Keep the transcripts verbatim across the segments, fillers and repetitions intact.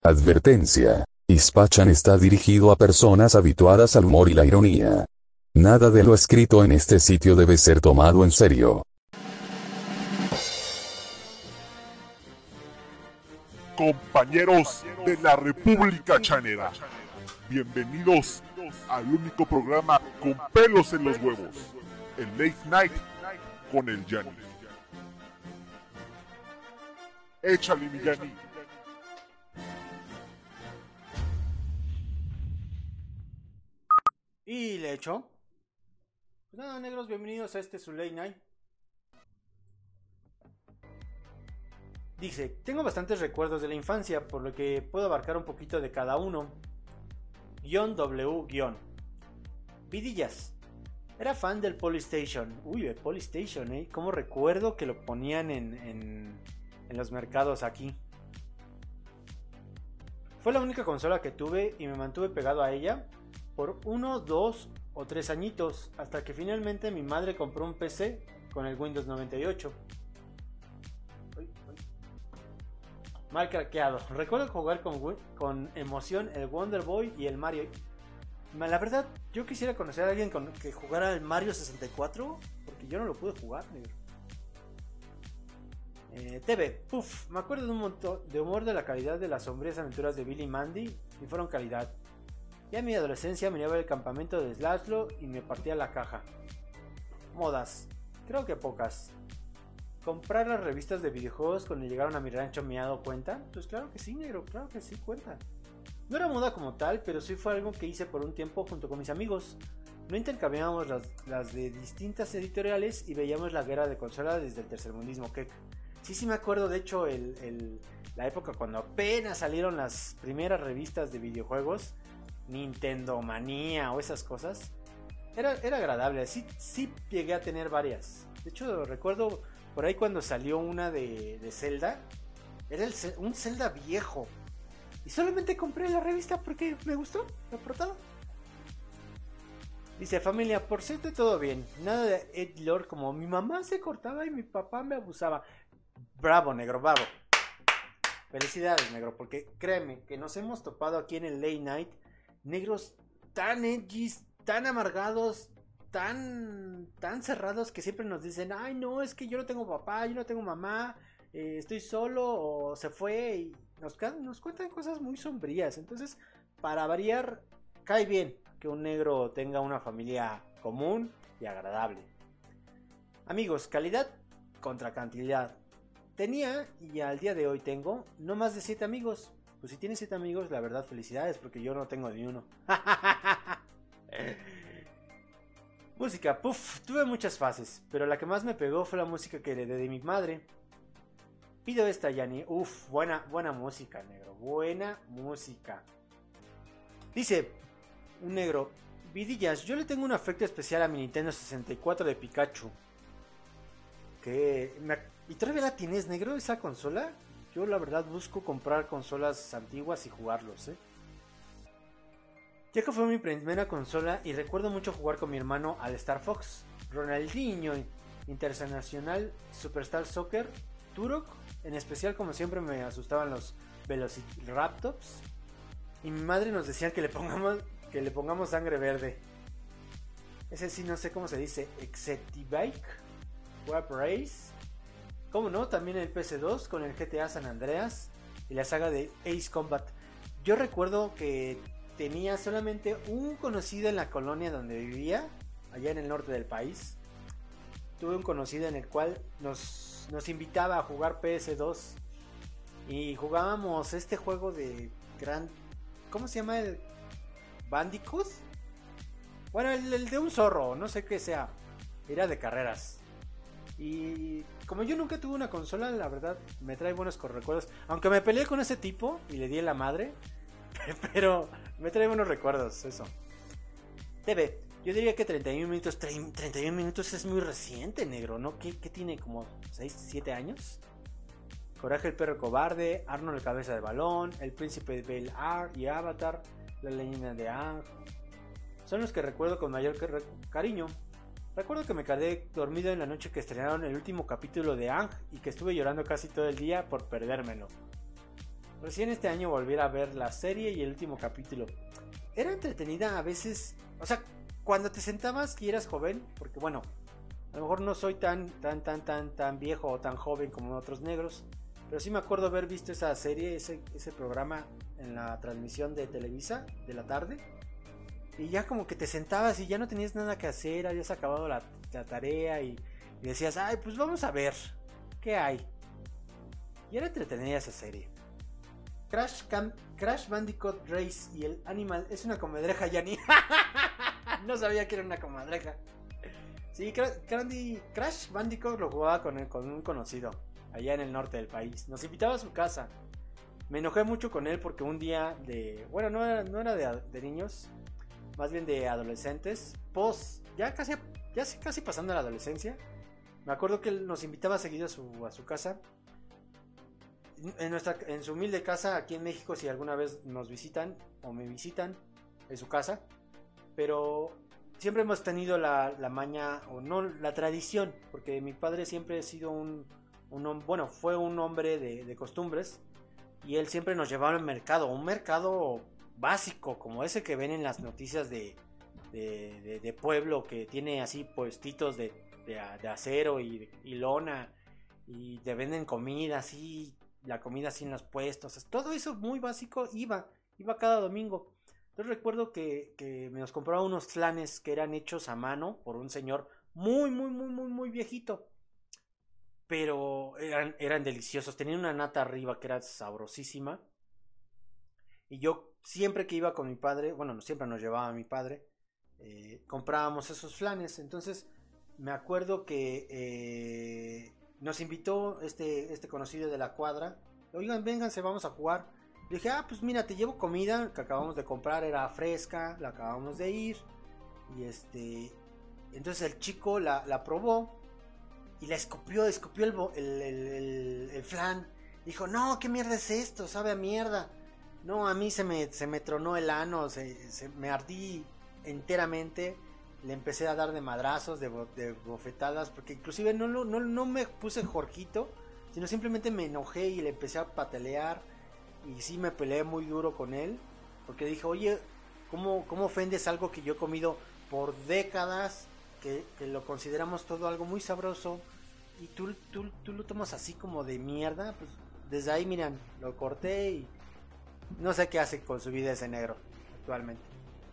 Advertencia. Ispachan está dirigido a personas habituadas al humor y la ironía. Nada de lo escrito en este sitio debe ser tomado en serio. Compañeros de la República Chanera, bienvenidos al único programa con pelos en los huevos, el Late Night con el Yanni. Échale, mi Yanni. Y le echo. Pues nada, negros, bienvenidos a este su Late Night. Dice, tengo bastantes recuerdos de la infancia, por lo que puedo abarcar un poquito de cada uno. Guión W guión. Vidillas. Era fan del Polystation. Uy, el Polystation, eh. Como recuerdo que lo ponían en, en, en los mercados aquí. Fue la única consola que tuve y me mantuve pegado a ella por uno, dos o tres añitos, hasta que finalmente mi madre compró un P C con el Windows noventa y ocho. Uy, uy. Mal craqueado. Recuerdo jugar con, con emoción el Wonder Boy y el Mario. La verdad, yo quisiera conocer a alguien con, que jugara el Mario sesenta y cuatro, porque yo no lo pude jugar, negro. Eh, T V, puff, me acuerdo de un montón de humor de la calidad de las sombrías aventuras de Billy y Mandy, y fueron calidad. Ya en mi adolescencia me iba al campamento de Slashlo y me partía la caja. Modas, creo que pocas. ¿Comprar las revistas de videojuegos cuando llegaron a mi rancho me ha dado cuenta? Pues claro que sí, negro, claro que sí cuenta. No era moda como tal, pero sí fue algo que hice por un tiempo junto con mis amigos. No intercambiábamos las, las de distintas editoriales y veíamos la guerra de consolas desde el tercermundismo Keck. Sí, sí me acuerdo, de hecho, el, el, la época cuando apenas salieron las primeras revistas de videojuegos, Nintendo Manía o esas cosas, era, era agradable. Sí, sí llegué a tener varias. De hecho, recuerdo por ahí cuando salió una de, de Zelda, era el, un Zelda viejo. Y solamente compré la revista porque me gustó la portada. Dice, familia, por cierto, todo bien. Nada de Ed Lord, como mi mamá se cortaba y mi papá me abusaba. Bravo, negro, bravo. Felicidades, negro, porque créeme que nos hemos topado aquí en el Late Night negros tan edgys, tan amargados, tan, tan cerrados que siempre nos dicen, ay no, es que yo no tengo papá, yo no tengo mamá, eh, estoy solo o se fue y nos, nos cuentan cosas muy sombrías. Entonces, para variar, cae bien que un negro tenga una familia común y agradable. Amigos, calidad contra cantidad. Tenía, y al día de hoy tengo, no más de siete amigos. Pues si tienes siete amigos, la verdad, felicidades, porque yo no tengo ni uno. Música, puff, tuve muchas fases, pero la que más me pegó fue la música que heredé de mi madre. Pido esta, Yanni. Uff, buena, buena música, negro. Buena música. Dice un negro, Vidillas, yo le tengo un afecto especial a mi Nintendo sesenta y cuatro de Pikachu. Que me... ¿Y todavía la tienes, negro, esa consola? Yo la verdad busco comprar consolas antiguas y jugarlos, ¿eh? Ya que fue mi primera consola y recuerdo mucho jugar con mi hermano al Star Fox, Ronaldinho, Internacional, Superstar Soccer, Turok, en especial como siempre me asustaban los Velociraptors, y mi madre nos decía que le pongamos, que le pongamos sangre verde. Ese sí no sé cómo se dice, Exetivike, Web Race. Como no, también el P S dos con el G T A San Andreas y la saga de Ace Combat. Yo recuerdo que tenía solamente un conocido en la colonia donde vivía, allá en el norte del país. Tuve un conocido en el cual nos, nos invitaba a jugar P S dos y jugábamos este juego de gran... ¿Cómo se llama? ¿El Bandicoot? Bueno, el, el de un zorro, no sé qué sea. Era de carreras. Y como yo nunca tuve una consola, la verdad me trae buenos recuerdos. Aunque me peleé con ese tipo y le di en la madre, pero me trae buenos recuerdos, eso. T V, yo diría que treinta y uno minutos, treinta y uno minutos es muy reciente, negro, ¿no? ¿Qué, qué tiene? ¿Como seis, siete años? Coraje el perro cobarde, Arnold el cabeza de balón, el príncipe de Bel Air y Avatar, la leyenda de Aang. Son los que recuerdo con mayor cariño. Recuerdo que me quedé dormido en la noche que estrenaron el último capítulo de Aang y que estuve llorando casi todo el día por perdérmelo. Recién este año volví a ver la serie y el último capítulo. Era entretenida a veces, o sea, cuando te sentabas y eras joven, porque bueno, a lo mejor no soy tan, tan, tan, tan, tan viejo o tan joven como otros negros, pero sí me acuerdo haber visto esa serie, ese, ese programa en la transmisión de Televisa de la tarde. Y ya como que te sentabas y ya no tenías nada que hacer, habías acabado la, la tarea y, y decías, ay, pues vamos a ver, ¿qué hay? Y era entretenida esa serie. Crash, Cam Crash Bandicoot Race y el Animal es una comadreja, Yani. No sabía que era una comadreja. Sí, Crash Bandicoot lo jugaba con, con un conocido allá en el norte del país. Nos invitaba a su casa. Me enojé mucho con él porque un día de... Bueno, no era, no era de, de niños, más bien de adolescentes. Post, ya casi, ya casi pasando la adolescencia. Me acuerdo que él nos invitaba seguido a su, a su casa. En, nuestra, en su humilde casa aquí en México, si alguna vez nos visitan o me visitan en su casa, pero siempre hemos tenido la, la maña o no la tradición, porque mi padre siempre ha sido un, un bueno, fue un hombre de, de costumbres y él siempre nos llevaba al mercado, un mercado básico como ese que ven en las noticias de, de, de, de pueblo, que tiene así puestitos de, de, de acero y, y lona y te venden comida así. La comida así en los puestos, todo eso muy básico, iba, iba cada domingo. Entonces recuerdo que, que me nos compraba unos flanes que eran hechos a mano por un señor muy, muy, muy, muy, muy viejito. Pero eran, eran deliciosos, tenían una nata arriba que era sabrosísima. Y yo siempre que iba con mi padre, bueno, siempre nos llevaba mi padre, eh, comprábamos esos flanes. Entonces me acuerdo que... Eh, nos invitó este, este conocido de la cuadra. Oigan, vénganse, vamos a jugar. Le dije, ah, pues mira, te llevo comida que acabamos de comprar, era fresca, la acabamos de ir. Y este... Entonces el chico la, la probó y la escupió, escupió el, el, el, el, el flan. Dijo, no, ¿qué mierda es esto? Sabe a mierda. No, a mí se me, se me tronó el ano, se, se, me ardí enteramente. Le empecé a dar de madrazos, de, de bofetadas, porque inclusive no, no, no me puse Jorgito, sino simplemente me enojé y le empecé a patalear. Y sí me peleé muy duro con él, porque dije, oye, ¿cómo, cómo ofendes algo que yo he comido por décadas, que, que lo consideramos todo algo muy sabroso, y tú, tú, tú lo tomas así como de mierda? Pues desde ahí, miran, lo corté y no sé qué hace con su vida ese negro actualmente.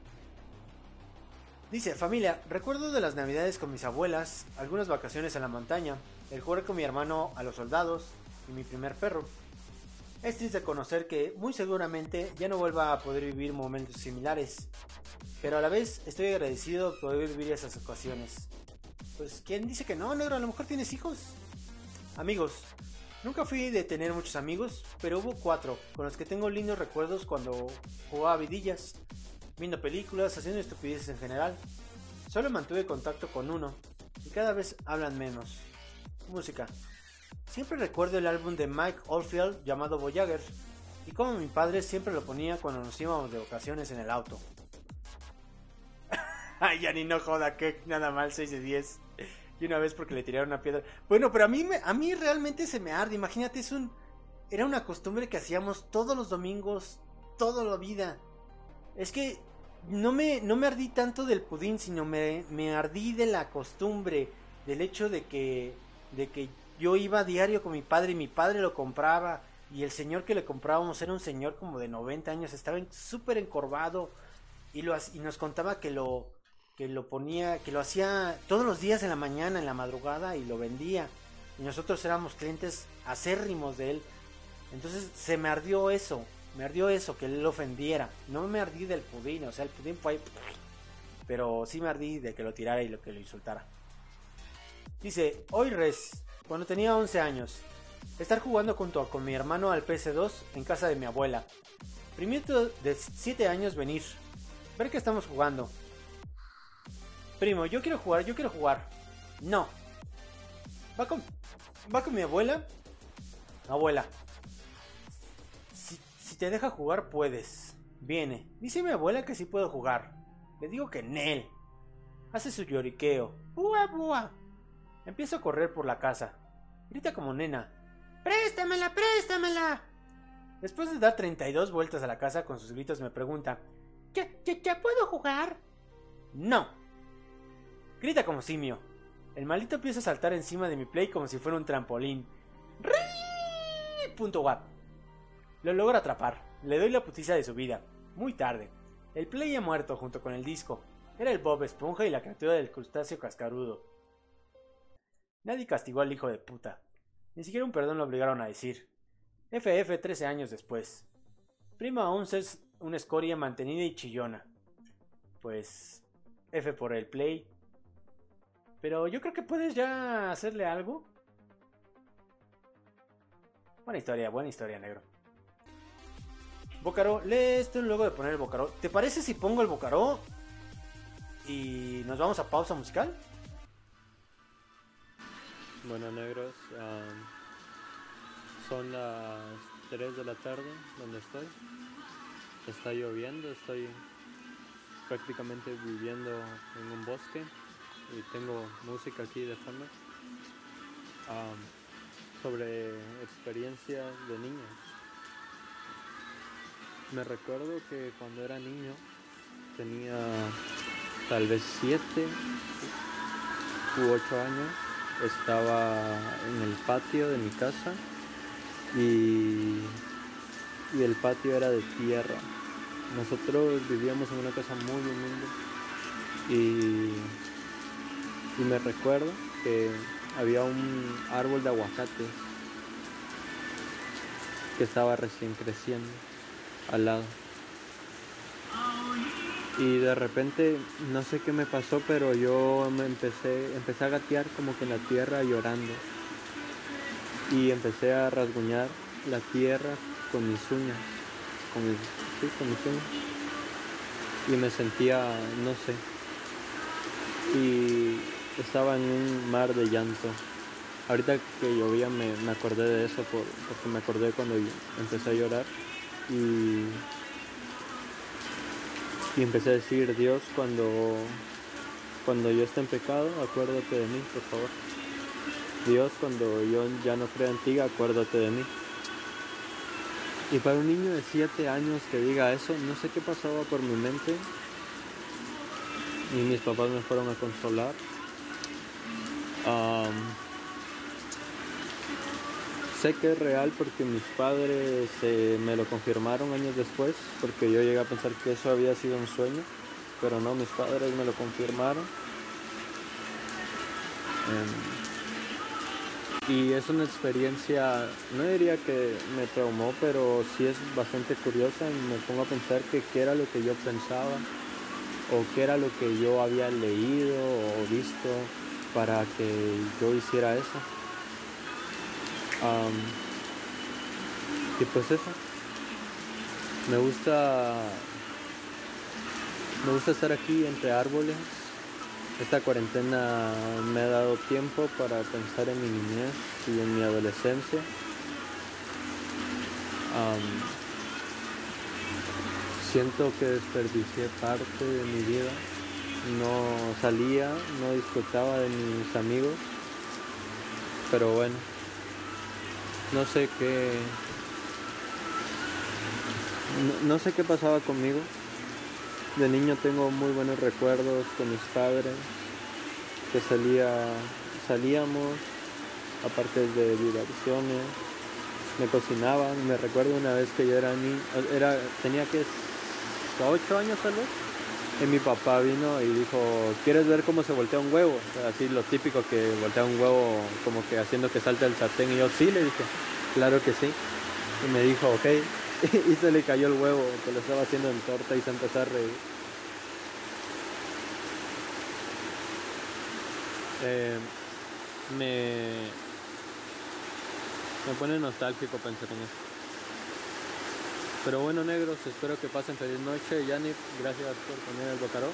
Dice, familia, recuerdo de las navidades con mis abuelas, algunas vacaciones en la montaña, el jugar con mi hermano a los soldados y mi primer perro. Es triste conocer que muy seguramente ya no vuelva a poder vivir momentos similares, pero a la vez estoy agradecido por poder vivir esas ocasiones. Pues, ¿quién dice que no, negro? A lo mejor tienes hijos. Amigos, nunca fui de tener muchos amigos, pero hubo cuatro con los que tengo lindos recuerdos cuando jugaba vidillas, viendo películas, haciendo estupideces en general. Solo mantuve contacto con uno y cada vez hablan menos. Música. Siempre recuerdo el álbum de Mike Oldfield llamado Voyager y como mi padre siempre lo ponía cuando nos íbamos de vacaciones en el auto. Ay, ya ni no joda, que nada mal, seis de diez. Y una vez porque le tiraron una piedra. Bueno, pero a mí, me, a mí realmente se me arde. Imagínate, es un, era una costumbre que hacíamos todos los domingos, toda la vida. Es que no me, no me ardí tanto del pudín, sino me, me ardí de la costumbre, del hecho de que, de que yo iba a diario con mi padre y mi padre lo compraba. Y el señor que le comprábamos era un señor como de noventa años, estaba súper encorvado y, lo, y nos contaba que lo, que lo ponía, que lo hacía todos los días en la mañana, en la madrugada, y lo vendía. Y nosotros éramos clientes acérrimos de él. Entonces se me ardió eso. Me ardió eso, que él lo ofendiera. No me ardí del pudín, o sea, el pudín fue ahí, pero sí me ardí de que lo tirara y lo que lo insultara. Dice, hoy res, cuando tenía once años, estar jugando junto con mi hermano al P S dos en casa de mi abuela. Primito de siete años venir, ver que estamos jugando. Primo, yo quiero jugar, yo quiero jugar. No. Va con, va con mi abuela. Abuela. Si te deja jugar, puedes. Viene. Dice mi abuela que sí puedo jugar. Le digo que Nel. Hace su lloriqueo. Bua, bua. Empiezo a correr por la casa. Grita como nena. ¡Préstamela, préstamela! Después de dar treinta y dos vueltas a la casa con sus gritos me pregunta: ¿Ya, ya, ya puedo jugar? No. Grita como simio. El maldito empieza a saltar encima de mi Play como si fuera un trampolín. ¡Rii! Punto guap. Lo logro atrapar. Le doy la putiza de su vida. Muy tarde. El Play ha muerto junto con el disco. Era el Bob Esponja y la criatura del crustáceo cascarudo. Nadie castigó al hijo de puta. Ni siquiera un perdón lo obligaron a decir. F F trece años después. Prima aún es una escoria mantenida y chillona. Pues F por el Play. Pero yo creo que puedes ya hacerle algo. Buena historia, buena historia, negro. Bocaró, lee esto luego de poner el Bocaró. ¿Te parece si pongo el Bocaró y nos vamos a pausa musical? Bueno, negros, um, son las tres de la tarde donde estoy. Está lloviendo, estoy prácticamente viviendo en un bosque y tengo música aquí de fondo um, sobre experiencias de niños. Me recuerdo que cuando era niño tenía tal vez siete u ocho años. Estaba en el patio de mi casa y, y el patio era de tierra. Nosotros vivíamos en una casa muy humilde y, y me recuerdo que había un árbol de aguacates que estaba recién creciendo al lado. Y de repente, no sé qué me pasó, pero yo me empecé, empecé a gatear como que en la tierra llorando. Y empecé a rasguñar la tierra con mis uñas. Con mis, sí, con mis uñas. Y me sentía, no sé. Y estaba en un mar de llanto. Ahorita que llovía me, me acordé de eso, por, porque me acordé cuando empecé a llorar. Y... Y empecé a decir: Dios, cuando, cuando yo esté en pecado, acuérdate de mí, por favor. Dios, cuando yo ya no crea en ti, acuérdate de mí. Y para un niño de siete años que diga eso, no sé qué pasaba por mi mente. Y mis papás me fueron a consolar. Um, sé que es real porque mis padres eh, me lo confirmaron años después, porque yo llegué a pensar que eso había sido un sueño, pero no, mis padres me lo confirmaron. Um, y es una experiencia, no diría que me traumó, pero sí es bastante curiosa. Y me pongo a pensar que qué era lo que yo pensaba, o qué era lo que yo había leído o visto para que yo hiciera eso. Um, y pues eso, me gusta me gusta estar aquí entre árboles. Esta cuarentena me ha dado tiempo para pensar en mi niñez y en mi adolescencia. Um, siento que desperdicié parte de mi vida. No salía, no disfrutaba de mis amigos, pero bueno. No sé qué, no, no sé qué pasaba conmigo. De niño tengo muy buenos recuerdos con mis padres, que salía, salíamos, aparte de diversiones, me cocinaban. Me recuerdo una vez que yo era niño, era, tenía que ocho años tal vez, y mi papá vino y dijo: ¿quieres ver cómo se voltea un huevo? Así lo típico, que voltea un huevo como que haciendo que salte el sartén. Y yo sí, le dije, claro que sí. Y me dijo, ok. Y se le cayó el huevo, que lo estaba haciendo en torta, y se empezó a reír. Eh, me, me pone nostálgico pensar en eso. Pero bueno, negros, espero que pasen feliz noche. Yannick, gracias por poner el Bocaró.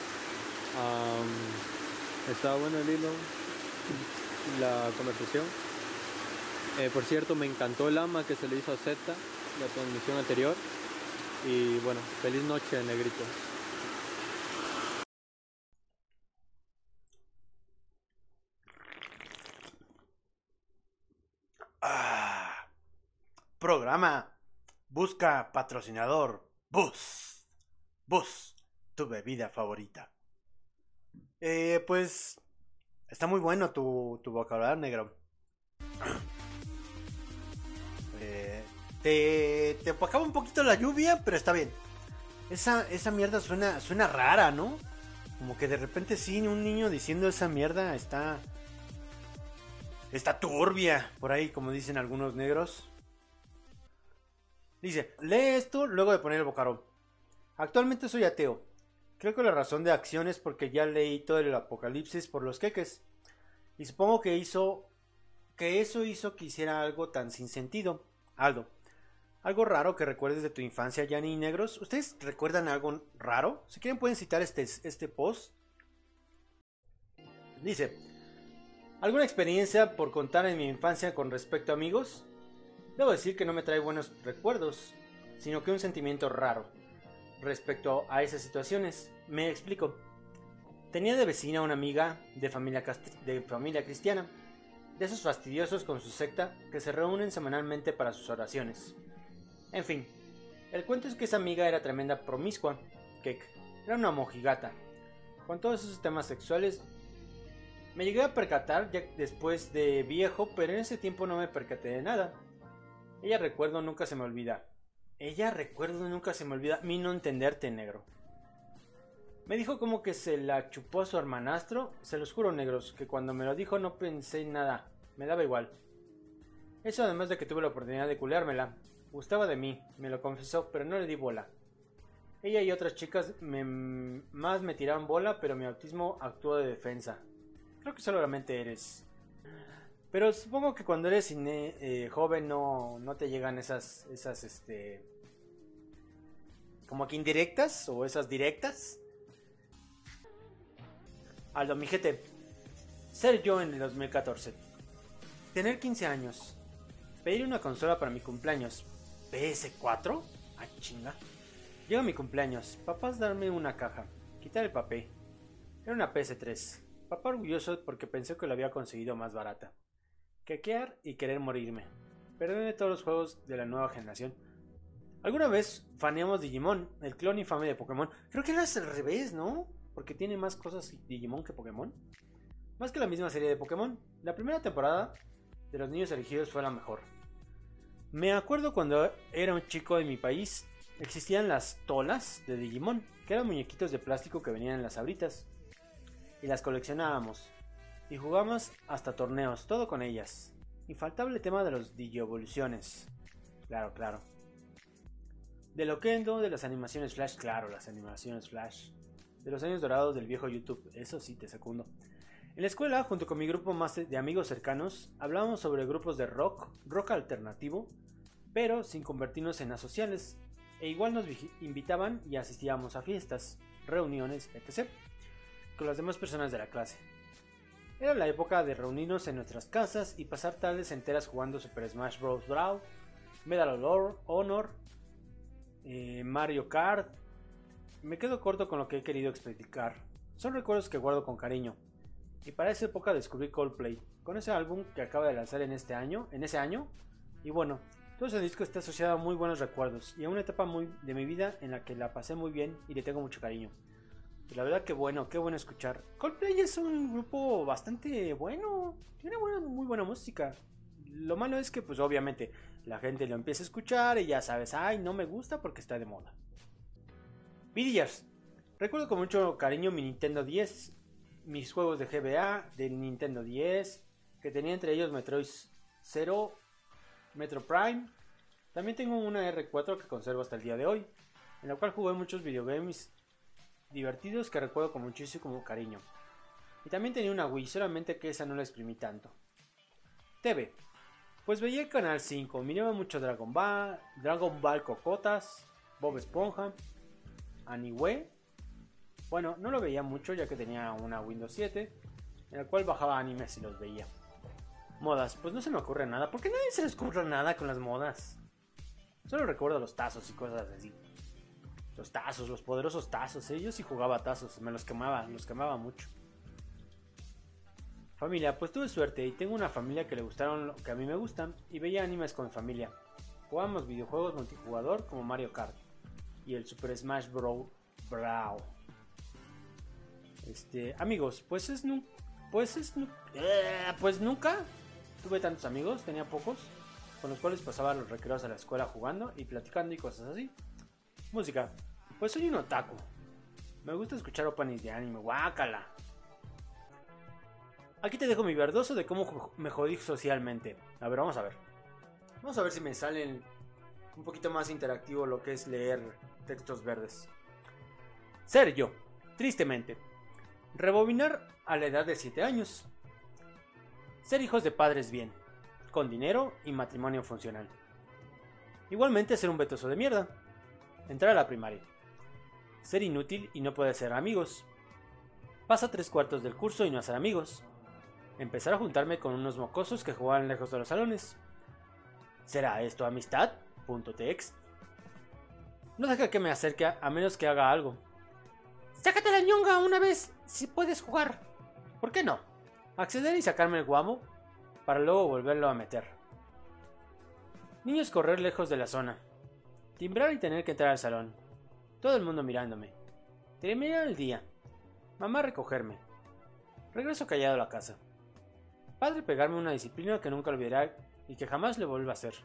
Um, estaba bueno el hilo, la conversación. Eh, por cierto, me encantó el ama que se le hizo a Z, la transmisión anterior. Y bueno, feliz noche, negrito. Ah, programa Busca patrocinador. Bus. Bus, tu bebida favorita. Eh, pues... Está muy bueno tu, tu vocabulario, negro. Eh, te, te opacaba un poquito la lluvia, pero está bien. Esa, esa mierda suena, suena rara, ¿no? Como que de repente sí, un niño diciendo esa mierda está... Está turbia, por ahí, como dicen algunos negros. Dice, lee esto luego de poner el bocarón. Actualmente soy ateo. Creo que la razón de acción es porque ya leí todo el apocalipsis por los queques. Y supongo que hizo... Que eso hizo que hiciera algo tan sin sentido. Aldo, algo raro que recuerdes de tu infancia, Yanni y negros. ¿Ustedes recuerdan algo raro? Si quieren pueden citar este, este post. Dice, ¿alguna experiencia por contar en mi infancia con respecto a amigos? Debo decir que no me trae buenos recuerdos, sino que un sentimiento raro respecto a esas situaciones. Me explico. Tenía de vecina una amiga de familia, de familia cristiana, de esos fastidiosos con su secta que se reúnen semanalmente para sus oraciones. En fin, el cuento es que esa amiga era tremenda promiscua, que era una mojigata. Con todos esos temas sexuales me llegué a percatar ya después de viejo, pero en ese tiempo no me percaté de nada. Ella recuerdo nunca se me olvida. Ella recuerdo nunca se me olvida mi no entenderte, negro. Me dijo como que se la chupó a su hermanastro. Se los juro, negros, que cuando me lo dijo no pensé en nada. Me daba igual. Eso además de que tuve la oportunidad de culeármela. Gustaba de mí, me lo confesó, pero no le di bola. Ella y otras chicas me, más me tiraban bola, pero mi autismo actuó de defensa. Creo que solamente eres. Pero supongo que cuando eres cine, eh, joven no, no te llegan esas, esas, este... como que indirectas o esas directas. Aldo, mijete, ser yo en el dos mil catorce. Tener quince años. Pedir una consola para mi cumpleaños. ¿P S cuatro? Ah, chinga. Llega mi cumpleaños. Papás darme una caja. Quitar el papel. Era una P S tres. Papá orgulloso porque pensé que lo había conseguido más barata. Quequear y querer morirme. Perderme todos los juegos de la nueva generación. Alguna vez faneamos Digimon, el clon infame de Pokémon. Creo que era al revés, ¿no? Porque tiene más cosas Digimon que Pokémon. Más que la misma serie de Pokémon. La primera temporada de los niños elegidos fue la mejor. Me acuerdo cuando era un chico de mi país, existían las tolas de Digimon, que eran muñequitos de plástico que venían en las abritas. Y las coleccionábamos. Y jugamos hasta torneos, todo con ellas. Infaltable tema de los digievoluciones. Claro, claro. De Loquendo, de las animaciones Flash, claro, las animaciones Flash. De los años dorados del viejo YouTube, eso sí te secundo. En la escuela, junto con mi grupo más de amigos cercanos, hablábamos sobre grupos de rock, rock alternativo, pero sin convertirnos en asociales. E igual nos invitaban y asistíamos a fiestas, reuniones, etcétera, con las demás personas de la clase. Era la época de reunirnos en nuestras casas y pasar tardes enteras jugando Super Smash Bros. Brawl, Medal of Honor, eh, Mario Kart. Me quedo corto con lo que he querido explicar. Son recuerdos que guardo con cariño. Y para esa época descubrí Coldplay, con ese álbum que acaba de lanzar en este año, en ese año. Y bueno, todo ese disco está asociado a muy buenos recuerdos y a una etapa muy de mi vida en la que la pasé muy bien y le tengo mucho cariño. Y la verdad que bueno, qué bueno escuchar. Coldplay es un grupo bastante bueno, tiene buena, muy buena música. Lo malo es que pues obviamente la gente lo empieza a escuchar y ya sabes, ay, no me gusta porque está de moda. Villagers. Recuerdo con mucho cariño mi Nintendo diez, mis juegos de G B A, del Nintendo diez, que tenía entre ellos Metroid Zero, Metro Prime. También tengo una R cuatro que conservo hasta el día de hoy, en la cual jugué muchos videogames divertidos que recuerdo con muchísimo cariño. Y también tenía una Wii, solamente que esa no la exprimí tanto. T V. Pues veía el Canal cinco, miraba mucho Dragon Ball, Dragon Ball Cocotas, Bob Esponja, Anime. Bueno, no lo veía mucho ya que tenía una Windows siete, en la cual bajaba animes y los veía. Modas, pues no se me ocurre nada, porque a nadie se les ocurre nada con las modas. Solo recuerdo los tazos y cosas así. Los tazos, los poderosos tazos, ¿eh? Yo sí jugaba tazos, me los quemaba, los quemaba mucho. Familia, pues tuve suerte y tengo una familia que le gustaron lo que a mí me gustan y veía animes con mi familia. Jugábamos videojuegos multijugador como Mario Kart y el Super Smash Bros. Brawl. Este, amigos, pues es nu pues es nu eh, pues nunca tuve tantos amigos, tenía pocos, con los cuales pasaba los recreos a la escuela jugando y platicando y cosas así. Música, pues soy un otaku. Me gusta escuchar openings de anime, guácala. Aquí te dejo mi verdoso de cómo me jodí socialmente. A ver, vamos a ver. Vamos a ver si me salen un poquito más interactivo lo que es leer textos verdes. Ser yo, tristemente. Rebobinar a la edad de siete años. Ser hijos de padres bien, con dinero y matrimonio funcional. Igualmente ser un vetoso de mierda. Entrar a la primaria. Ser inútil y no poder ser amigos. Pasa tres cuartos del curso y no hacer amigos. Empezar a juntarme con unos mocosos que jugaban lejos de los salones. ¿Será esto amistad? Punto text. No deja que me acerque a menos que haga algo. Sácate la ñonga una vez si puedes jugar. ¿Por qué no? Acceder y sacarme el guamo para luego volverlo a meter. Niños correr lejos de la zona. Timbrar y tener que entrar al salón. Todo el mundo mirándome. Terminar el día. Mamá recogerme. Regreso callado a la casa. Padre pegarme una disciplina que nunca olvidará y que jamás le vuelva a hacer.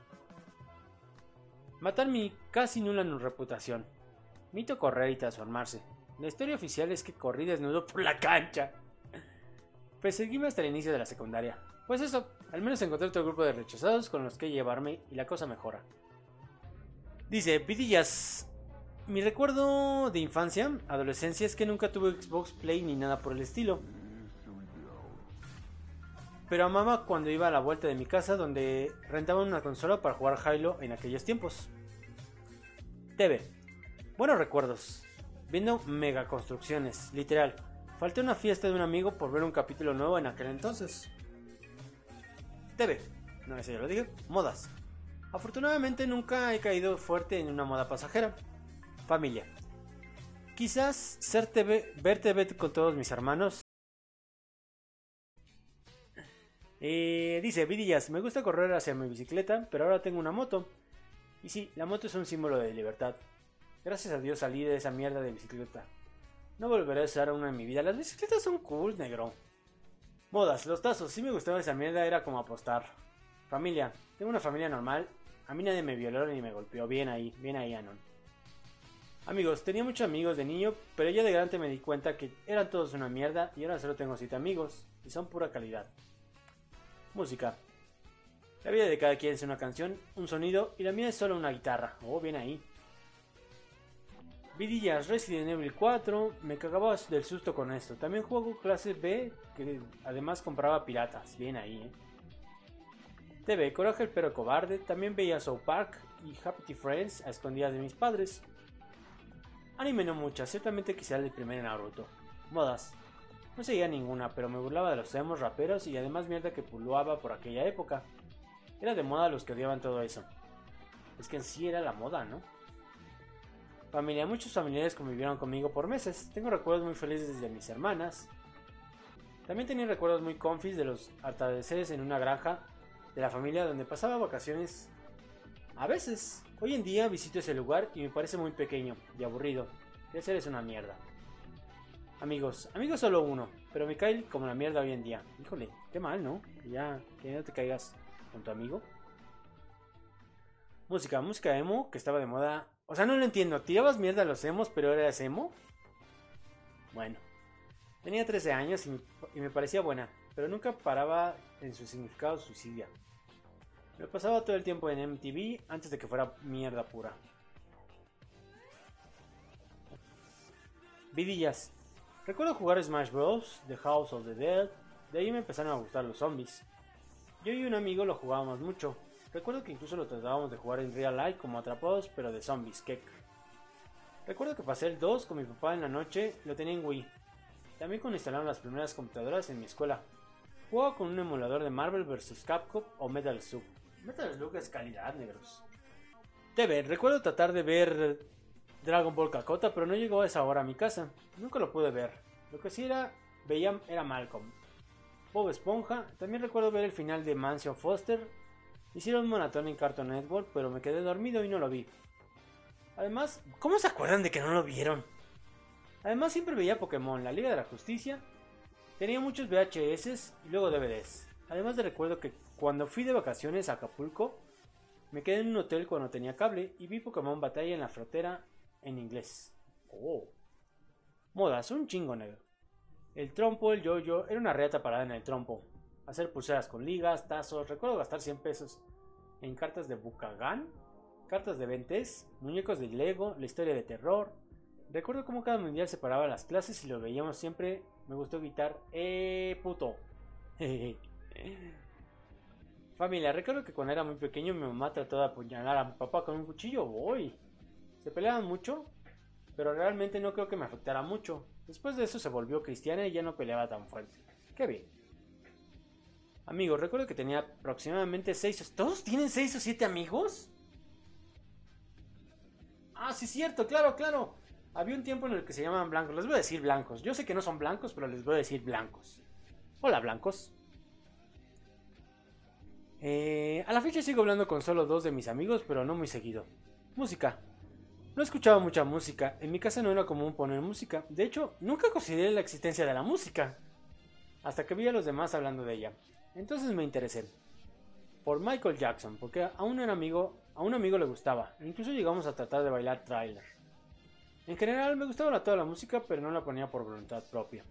Matar mi casi nula reputación. Mito correr y transformarse. La historia oficial es que corrí desnudo por la cancha. Perseguíme hasta el inicio de la secundaria. Pues eso, al menos encontré otro grupo de rechazados con los que llevarme y la cosa mejora. Dice, Vidillas. Mi recuerdo de infancia, adolescencia, es que nunca tuve Xbox Play ni nada por el estilo. Pero amaba cuando iba a la vuelta de mi casa donde rentaban una consola para jugar Halo en aquellos tiempos. T V. Buenos recuerdos. Viendo megaconstrucciones, literal. Falté a una fiesta de un amigo por ver un capítulo nuevo en aquel entonces. T V. No, eso ya lo dije. Modas. Afortunadamente nunca he caído fuerte en una moda pasajera. Familia. Quizás ser T V, ver T V con todos mis hermanos. Eh, dice, Vidillas, me gusta correr hacia mi bicicleta, pero ahora tengo una moto. Y sí, la moto es un símbolo de libertad. Gracias a Dios salí de esa mierda de bicicleta. No volveré a usar una en mi vida. Las bicicletas son cool, negro. Modas, los tazos, sí me gustaba esa mierda, era como apostar. Familia, tengo una familia normal. A mí nadie me violó ni me golpeó. Bien ahí, bien ahí, Anon. Amigos, tenía muchos amigos de niño, pero ya de grande me di cuenta que eran todos una mierda y ahora solo tengo siete amigos y son pura calidad. Música. La vida de cada quien es una canción, un sonido y la mía es solo una guitarra. Oh, bien ahí. Vidillas, Resident Evil cuatro, me cagaba del susto con esto. También juego clase B, que además compraba piratas. Bien ahí, eh. T V, Coraje el perro cobarde, también veía South Park y Happy Friends a escondidas de mis padres. Anime no muchas, ciertamente quizá el primer Naruto. Modas. No seguía ninguna, pero me burlaba de los emos, raperos y además mierda que puluaba por aquella época. Era de moda los que odiaban todo eso. Es que en sí era la moda, ¿no? Familia, muchos familiares convivieron conmigo por meses. Tengo recuerdos muy felices de mis hermanas. También tenía recuerdos muy confis de los atardeceres en una granja de la familia donde pasaba vacaciones. A veces, hoy en día visito ese lugar y me parece muy pequeño y aburrido. Crecer es una mierda. Amigos, amigos solo uno, pero me cae como la mierda hoy en día. Híjole, qué mal, ¿no? Que ya, que no te caigas con tu amigo. Música, música emo, que estaba de moda. O sea, no lo entiendo, tirabas mierda a los emos, pero eras emo. Bueno, tenía trece años y, y me parecía buena, pero nunca paraba en su significado suicidia. Me pasaba todo el tiempo en M T V antes de que fuera mierda pura. Vidillas. Recuerdo jugar Smash Bros, The House of the Dead, de ahí me empezaron a gustar los zombies. Yo y un amigo lo jugábamos mucho. Recuerdo que incluso lo tratábamos de jugar en real life como atrapados, pero de zombies, kek. Recuerdo que pasé el dos con mi papá en la noche, lo tenía en Wii. También cuando instalaron las primeras computadoras en mi escuela. Jugaba con un emulador de Marvel versus. Capcom o Metal Slug. Metal Slug es calidad, negros. T V, recuerdo tratar de ver Dragon Ball Kakota, pero no llegó a esa hora a mi casa. Nunca lo pude ver. Lo que sí era, veía era Malcolm. Bob Esponja. También recuerdo ver el final de Mansion Foster. Hicieron un maratón en Cartoon Network, pero me quedé dormido y no lo vi. Además, ¿cómo se acuerdan de que no lo vieron? Además siempre veía Pokémon, la Liga de la Justicia. Tenía muchos V H S y luego D V Ds. Además de recuerdo que cuando fui de vacaciones a Acapulco, me quedé en un hotel cuando tenía cable y vi Pokémon Batalla en la frontera en inglés. Oh. Modas, un chingo negro. El trompo, el yo-yo, era una reata parada en el trompo. Hacer pulseras con ligas, tazos, recuerdo gastar cien pesos en cartas de Bucagan, cartas de Ventes, muñecos de Lego, la historia de terror. Recuerdo cómo cada mundial separaba las clases y lo veíamos siempre. Me gustó gritar, ¡eh, puto! Familia, recuerdo que cuando era muy pequeño mi mamá trató de apuñalar a mi papá con un cuchillo. ¡Uy! Se peleaban mucho, pero realmente no creo que me afectara mucho. Después de eso se volvió cristiana y ya no peleaba tan fuerte. ¡Qué bien! Amigos, recuerdo que tenía aproximadamente seis... ¿Todos tienen seis o siete amigos? Ah, sí, cierto, claro, claro. Había un tiempo en el que se llamaban blancos. Les voy a decir blancos. Yo sé que no son blancos, pero les voy a decir blancos. Hola, blancos. Eh, a la fecha sigo hablando con solo dos de mis amigos, pero no muy seguido. Música. No escuchaba mucha música. En mi casa no era común poner música. De hecho, nunca consideré la existencia de la música. Hasta que vi a los demás hablando de ella. Entonces me interesé. Por Michael Jackson, porque a un amigo, a un amigo le gustaba. Incluso llegamos a tratar de bailar Thriller. En general me gustaba toda la música, pero no la ponía por voluntad propia.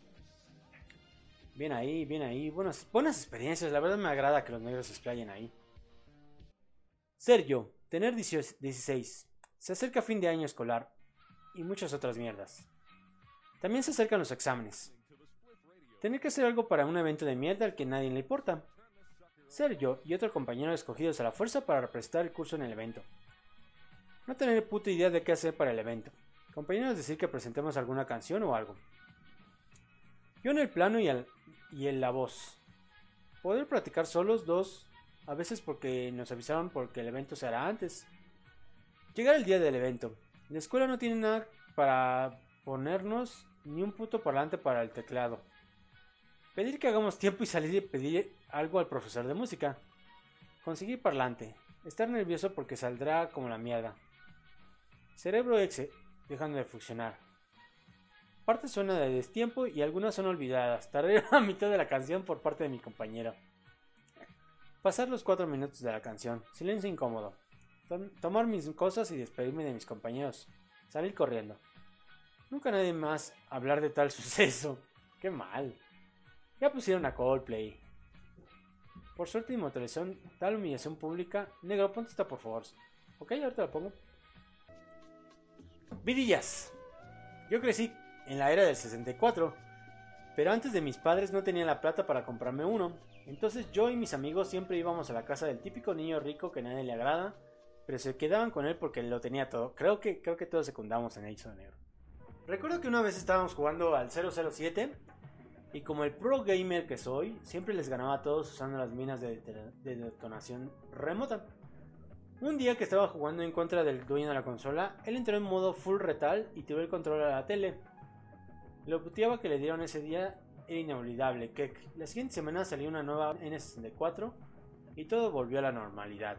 Bien ahí, bien ahí. Buenas, buenas experiencias. La verdad me agrada que los negros se explayen ahí. Sergio, tener dieciséis. Se acerca fin de año escolar. Y muchas otras mierdas. También se acercan los exámenes. Tener que hacer algo para un evento de mierda al que nadie le importa. Sergio y otro compañero escogidos a la fuerza para representar el curso en el evento. No tener puta idea de qué hacer para el evento. Compañeros decir que presentemos alguna canción o algo. Yo en el plano y, el, y en la voz. Poder practicar solos dos, a veces porque nos avisaron porque el evento se hará antes. Llegar el día del evento. La escuela no tiene nada para ponernos ni un puto parlante para el teclado. Pedir que hagamos tiempo y salir y pedir algo al profesor de música. Conseguir parlante. Estar nervioso porque saldrá como la mierda. Cerebro exe, dejando de funcionar. Parte suena de destiempo y algunas son olvidadas. Tardé a mitad de la canción por parte de mi compañero. Pasar los cuatro minutos de la canción. Silencio incómodo. Tom- tomar mis cosas y despedirme de mis compañeros. Salir corriendo. Nunca nadie más hablar de tal suceso. Qué mal. Ya pusieron a Coldplay. Por suerte y motorización, tal humillación pública. Negro, ponte esta por favor. Ok, ahorita la pongo. Vidillas. Yo crecí en la era del sesenta y cuatro, pero antes de mis padres no tenía la plata para comprarme uno. Entonces yo y mis amigos siempre íbamos a la casa del típico niño rico que a nadie le agrada, pero se quedaban con él porque lo tenía todo. Creo que, creo que todos secundamos en Ace Negro. Recuerdo que una vez estábamos jugando al cero cero siete y como el pro gamer que soy, siempre les ganaba a todos usando las minas de, de, de detonación remota. Un día que estaba jugando en contra del dueño de la consola, él entró en modo full retal y tiró el control a la tele. Lo puteaba que le dieron ese día era inolvidable. Que la siguiente semana salió una nueva N sesenta y cuatro y todo volvió a la normalidad.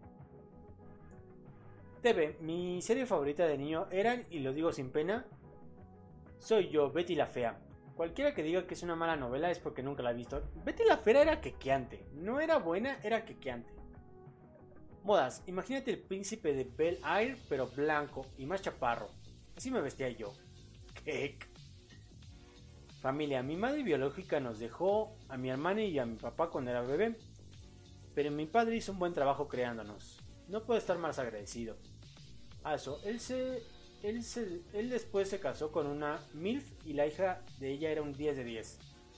T V, mi serie favorita de niño eran, y lo digo sin pena, Soy Yo, Betty la Fea. Cualquiera que diga que es una mala novela es porque nunca la ha visto. Betty la Fea era quequeante. No era buena, era quequeante. Modas, imagínate el príncipe de Bel Air, pero blanco y más chaparro. Así me vestía yo. Quek. Familia, mi madre biológica nos dejó a mi hermana y a mi papá cuando era bebé. Pero mi padre hizo un buen trabajo creándonos. No puedo estar más agradecido. A eso, él se... Él, se, él después se casó con una MILF y la hija de ella era un diez de diez.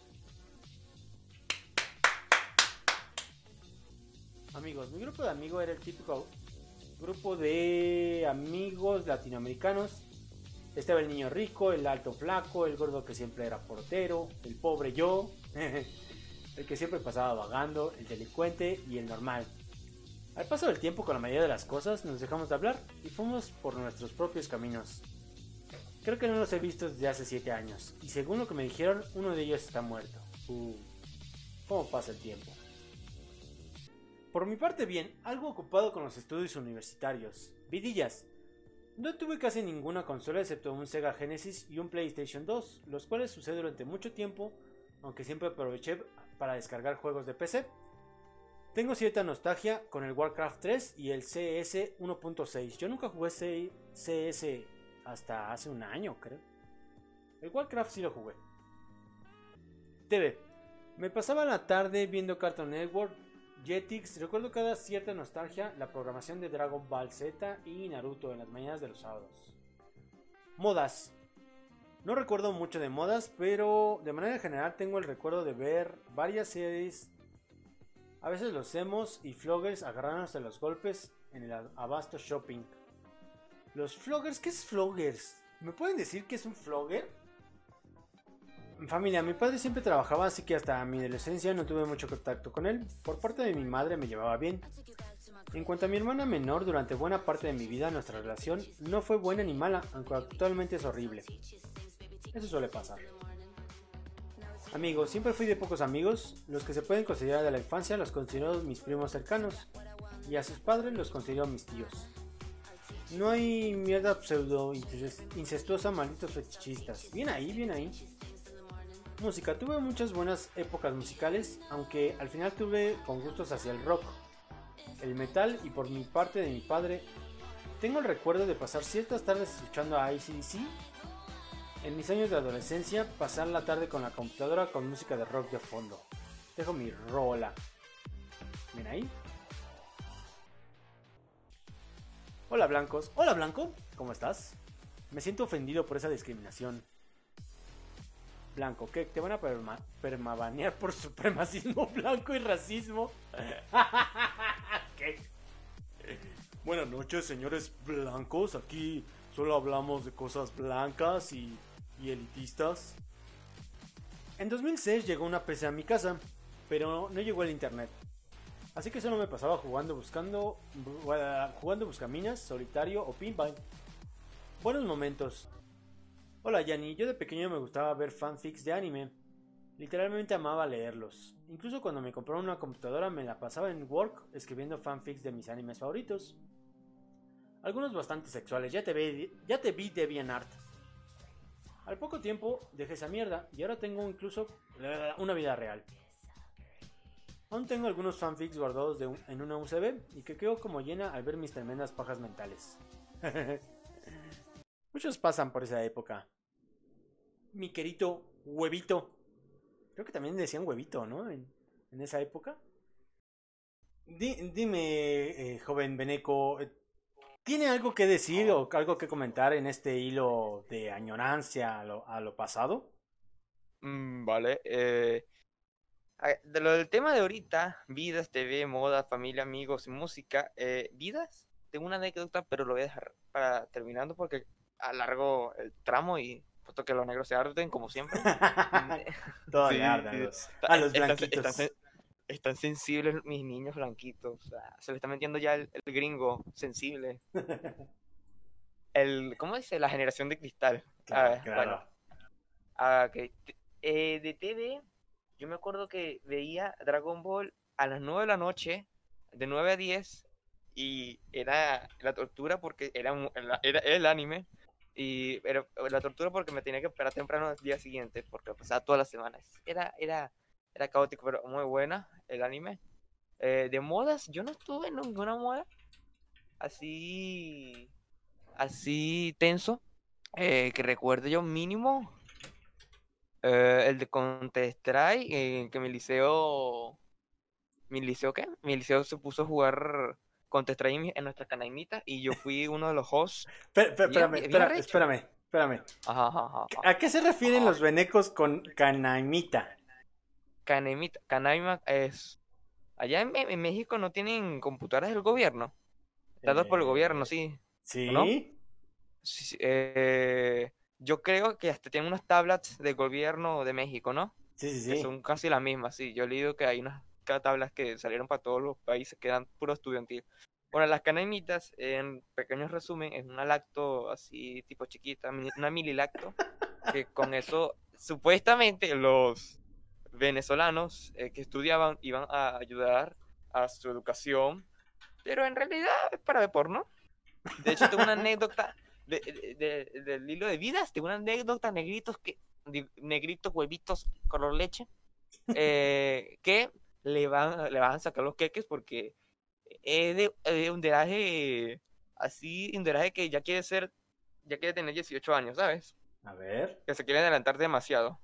Amigos, mi grupo de amigos era el típico grupo de amigos latinoamericanos. Estaba el niño rico, el alto flaco, el gordo que siempre era portero, el pobre yo, el que siempre pasaba vagando, el delincuente y el normal. Al paso del tiempo, con la mayoría de las cosas, nos dejamos de hablar y fuimos por nuestros propios caminos. Creo que no los he visto desde hace siete años, y según lo que me dijeron, uno de ellos está muerto. Uh, ¿Cómo pasa el tiempo? Por mi parte bien, algo ocupado con los estudios universitarios. Vidillas. No tuve casi ninguna consola excepto un Sega Genesis y un PlayStation dos, los cuales usé durante mucho tiempo, aunque siempre aproveché para descargar juegos de P C. Tengo cierta nostalgia con el Warcraft tres y el C S uno punto seis. Yo nunca jugué C S hasta hace un año, creo. El Warcraft sí lo jugué. T V. Me pasaba la tarde viendo Cartoon Network, Jetix. Recuerdo cada cierta nostalgia la programación de Dragon Ball Z y Naruto en las mañanas de los sábados. Modas. No recuerdo mucho de modas, pero de manera general tengo el recuerdo de ver varias series. A veces los emos y floggers agarrándose los golpes en el Abasto Shopping. Los floggers, ¿qué es floggers? ¿Me pueden decir qué es un flogger? Familia, mi padre siempre trabajaba, así que hasta mi adolescencia no tuve mucho contacto con él. Por parte de mi madre me llevaba bien. En cuanto a mi hermana menor, durante buena parte de mi vida nuestra relación no fue buena ni mala, aunque actualmente es horrible. Eso suele pasar. Amigos, siempre fui de pocos amigos. Los que se pueden considerar de la infancia los considero mis primos cercanos, y a sus padres los considero mis tíos. No hay mierda pseudo incestuosa, malditos fetichistas. Bien ahí, bien ahí. Música, tuve muchas buenas épocas musicales, aunque al final tuve con gustos hacia el rock, el metal, y por mi parte de mi padre tengo el recuerdo de pasar ciertas tardes escuchando a A C D C. En mis años de adolescencia, pasar la tarde con la computadora con música de rock de fondo. Dejo mi rola. ¿Ven ahí? Hola blancos. Hola Blanco, ¿cómo estás? Me siento ofendido por esa discriminación. Blanco, ¿qué? ¿Te van a perma permabanear por supremacismo blanco y racismo? ¿Qué? Buenas noches, señores blancos. Aquí solo hablamos de cosas blancas y, y elitistas. En dos mil seis llegó una P C a mi casa, pero no llegó el internet. Así que solo me pasaba jugando buscando jugando buscaminas, solitario o pinball. Buenos momentos. Hola Yanni, yo de pequeño me gustaba ver fanfics de anime. Literalmente amaba leerlos. Incluso cuando me compré una computadora me la pasaba en Work escribiendo fanfics de mis animes favoritos. Algunos bastante sexuales, ya te vi, ya te vi DeviantArt. Al poco tiempo dejé esa mierda y ahora tengo incluso una vida real. Aún tengo algunos fanfics guardados de un, en una U S B y que quedo como llena al ver mis tremendas pajas mentales. Muchos pasan por esa época. Mi querido huevito. Creo que también decían huevito, ¿no? En, en esa época. Di, dime, eh, joven Beneco, ¿tiene algo que decir o algo que comentar en este hilo de añorancia a lo, a lo pasado? Mm, vale. Eh, a- de lo del tema de ahorita, vidas, T V, moda, familia, amigos y música. Eh, vidas, tengo una anécdota, pero lo voy a dejar para terminando porque alargo el tramo y puesto que los negros se arden como siempre. Todo Sí, le arde a los, está- a los están, blanquitos. están sen- están sensibles mis niños blanquitos. O sea, se le está metiendo ya el, el gringo sensible. El, ¿cómo dice? La generación de cristal. Claro, Ah, claro. bueno, ah, ok. T- eh, de T V, yo me acuerdo que veía Dragon Ball a las nueve de la noche, de nueve a diez, y era la tortura porque era, mu- era, era el anime, y era la tortura porque me tenía que esperar temprano al día siguiente, porque pasaba todas las semanas. Era, era, era caótico, pero muy buena el anime. Eh, de modas, yo no estuve en ninguna moda así, así tenso, eh, que recuerde yo mínimo. Eh, el de Counter-Strike, eh, que mi liceo, ¿mi liceo qué? Mi liceo se puso a jugar Counter-Strike en, mi- en nuestra canaimita y yo fui uno de los hosts. Espé- espé- Bien, Espérame, bien, bien espera- recho. espérame, espérame. Ajá, ajá, ajá, ajá. ¿A qué se refieren Ajá. los venecos con canaimita? Canaimita, Canaima es... Allá en, en México no tienen computadoras del gobierno. Dadas por el gobierno, Eh, sí. ¿O no? ¿Sí? Sí, sí, eh, yo creo que hasta tienen unas tablets del gobierno de México, ¿no? Sí, sí, Que sí. son casi las mismas, sí. Yo he leído que hay unas ca- tablas que salieron para todos los países que eran puro estudiantil. Bueno, las canaimitas, en pequeños resumen, es una lacto así tipo chiquita, mini- una mililacto, que con eso supuestamente los venezolanos eh, que estudiaban iban a ayudar a su educación, pero en realidad es para ver porno. De hecho, tengo una anécdota de, de- de- del hilo de vidas, tengo una anécdota, negritos, que, di- negritos, huevitos, color leche, eh, que le van, le van a sacar los queques porque es de, de un deraje así, un deraje que ya quiere ser, ya quiere tener dieciocho años, ¿sabes? A ver, Que se quiere adelantar demasiado.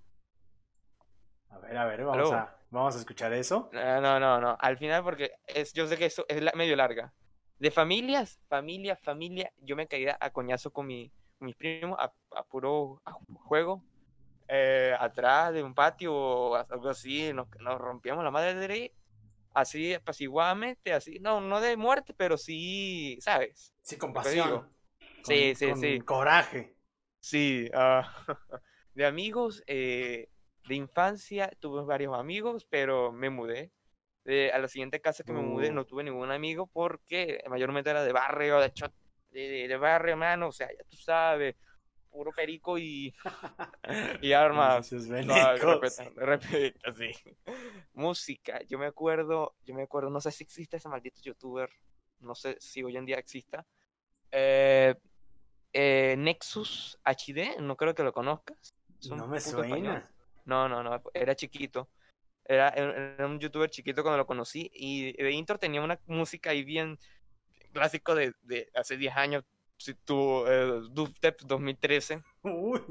a ver, a ver, vamos ¿Aló? a, vamos a escuchar eso. No, no, no, no. Al final, porque es, yo sé que eso es la- medio larga. De familias, familia, familia, yo me caía a coñazo con, mi, con mis primos a, a puro a juego. Eh, atrás de un patio o algo así, nos, nos rompíamos la madre de así apaciguadamente, así, no, no de muerte, pero sí, ¿sabes? Sí, con Lo que digo. pasión, Sí, con, sí, con sí. coraje. Sí, ah, de amigos, eh, de infancia tuve varios amigos, pero me mudé. Eh, a la siguiente casa que me mudé Uh, no tuve ningún amigo porque mayormente era de barrio, de, cho- de, de- de barrio, mano, o sea, ya tú sabes, puro perico y, y y armas. sus No, de venecos. repente, de repente, así. Música, yo me acuerdo, yo me acuerdo, no sé si existe ese maldito youtuber, no sé si hoy en día exista. Eh, eh, Nexus H D, no creo que lo conozcas. Es No un me puto español. suena. No, no, no, era chiquito. Era, era un youtuber chiquito cuando lo conocí. Y de intro tenía una música ahí bien clásico de, de hace diez años. Si tú, eh, Dubstep dos mil trece. Uy.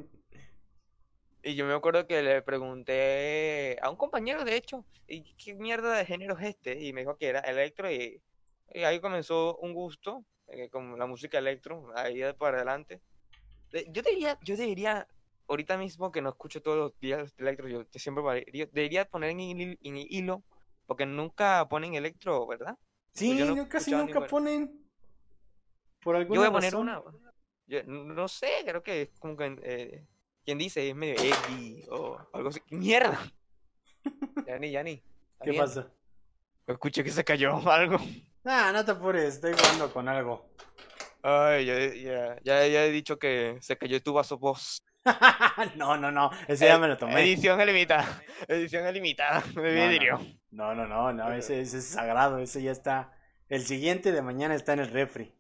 Y yo me acuerdo que le pregunté a un compañero, de hecho, ¿y qué mierda de género es este? Y me dijo que era electro. Y, y ahí comenzó un gusto eh, con la música electro, ahí de para adelante. Eh, Yo diría, yo diría ahorita mismo que no escucho todos los días electro, yo te siempre valería- debería poner en, hil- en hilo, porque nunca ponen electro, ¿verdad? Pues yo Sí, no he no, casi escuchado nunca ninguna. ponen. Por Yo voy alguna a poner razón. una, yo no sé, creo que es como que, eh, ¿quién dice? Es medio edgy o algo así. ¡Mierda! Yani, Yani, ¿está ¿Qué bien? pasa? Escuché que se cayó algo. Ah, no te apures, estoy jugando con algo. Ay, ya, ya, ya, ya he dicho que se cayó tu vaso voz. No, no, no, ese ya Ed- me lo tomé. edición ilimitada, edición ilimitada de No, no, vidrio. no. No, no, no, no, ese, ese es sagrado, ese ya está. El siguiente de mañana está en el refri.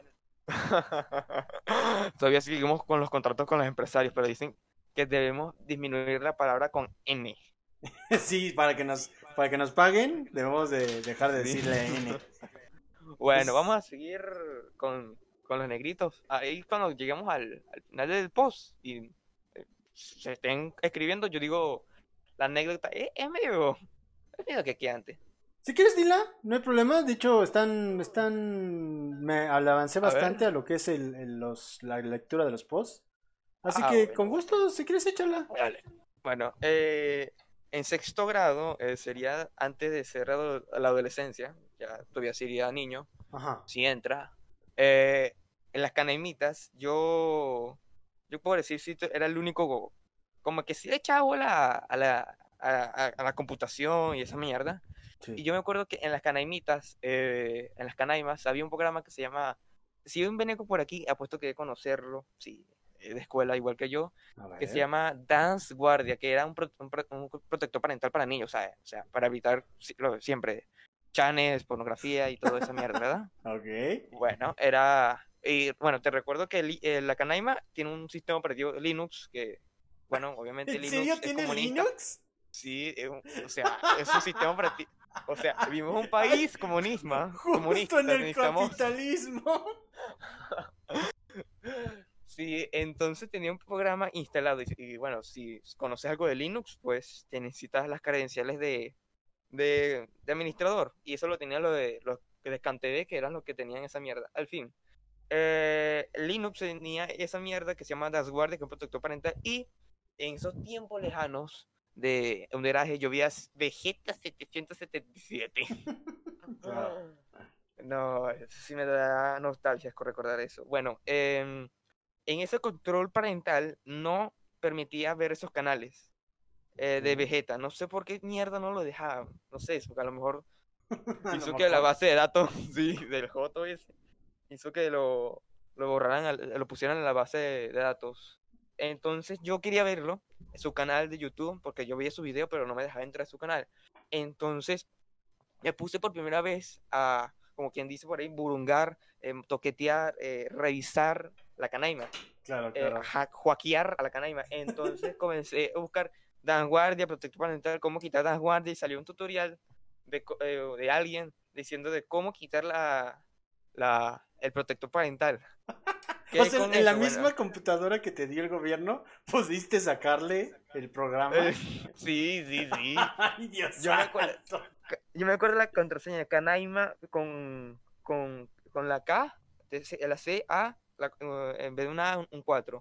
Todavía seguimos con los contratos con los empresarios, pero dicen que debemos disminuir la palabra con N. Sí, para que nos, para que nos paguen, debemos de dejar de Sí. decirle N. Bueno, Es- vamos a seguir con, con los negritos. Ahí cuando lleguemos al, al final del post y eh, se estén escribiendo, yo digo, la anécdota eh, es medio, es medio que antes. Si quieres, dila, no hay problema. De hecho, están, están, me le avancé A ver. bastante a lo que es el, el- los, la lectura de los posts. Así Ah, que con bueno, bueno. gusto, si quieres, échala. Dale. Bueno, eh, en sexto grado eh, sería antes de ser ado- la adolescencia, ya todavía sería niño, Ajá. si entra. eh, en las canaimitas, yo, yo puedo decir, si era el único, go- como que sí le echaba bola a la, a, a- a la computación y esa mierda. Y Sí. yo me acuerdo que en las canaimitas, eh, en las canaimas, había un programa que se llama, si hay un veneco por aquí, apuesto que de conocerlo, sí, eh, de escuela igual que yo, A que se ver. llama Dance Guardia, que era un, pro- un pro- un protector parental para niños, ¿sabes? O sea, para evitar si- lo- siempre chanes, pornografía y toda esa mierda, ¿verdad? Ok. Bueno, era. Y bueno, te recuerdo que li- eh, la Canaima tiene un sistema operativo Linux que, bueno, obviamente ¿En serio Linux es tiene comunista. Linux? Sí, es un- o sea, es un sistema operativo. O sea, vivimos en un Ay, país comunismo, justo en comunista, el necesitamos. capitalismo. Sí, entonces tenía un programa instalado. Y, y bueno, si conoces algo de Linux, pues te necesitas las credenciales de, de, de administrador. Y eso lo tenía lo de los de ScanTV, que eran los que tenían esa mierda. Al fin. eh, Linux tenía esa mierda que se llama Dashguard, que es protector parental, y en esos tiempos lejanos de donde era llovía Vegeta setecientos setenta y siete. Claro. No, eso sí me da nostalgia con recordar eso. Bueno, em, en ese control parental no permitía ver esos canales eh, de Ok. Vegeta. No sé por qué mierda no lo dejaba. No sé, porque a lo mejor A lo hizo que la mejor. base de datos, sí, del Joto ese, hizo que lo, lo borraran, al- lo pusieran en la base de, de datos. Entonces yo quería verlo, en su canal de YouTube, porque yo veía su video, pero no me dejaba entrar a su canal. Entonces me puse por primera vez a, como quien dice por ahí, burungar, eh, toquetear, eh, revisar la canaima, Claro, eh, claro. ja- joaquear a la canaima. Entonces comencé a buscar Dan Guardia, protector parental, cómo quitar Dan Guardia, y salió un tutorial de, co- eh, de alguien diciendo de cómo quitar la, la, el protector parental. ¿Qué O hay sea, con en la eso? Bueno, misma computadora que te dio el gobierno, ¿pudiste sacarle el programa? eh, sí, sí, sí. Ay, Dios Yo me acuerdo, santo. ca- yo me acuerdo la contraseña de Canaima con, con, con la K, de C- la C, A, la- eh, en vez de una A, un cuatro.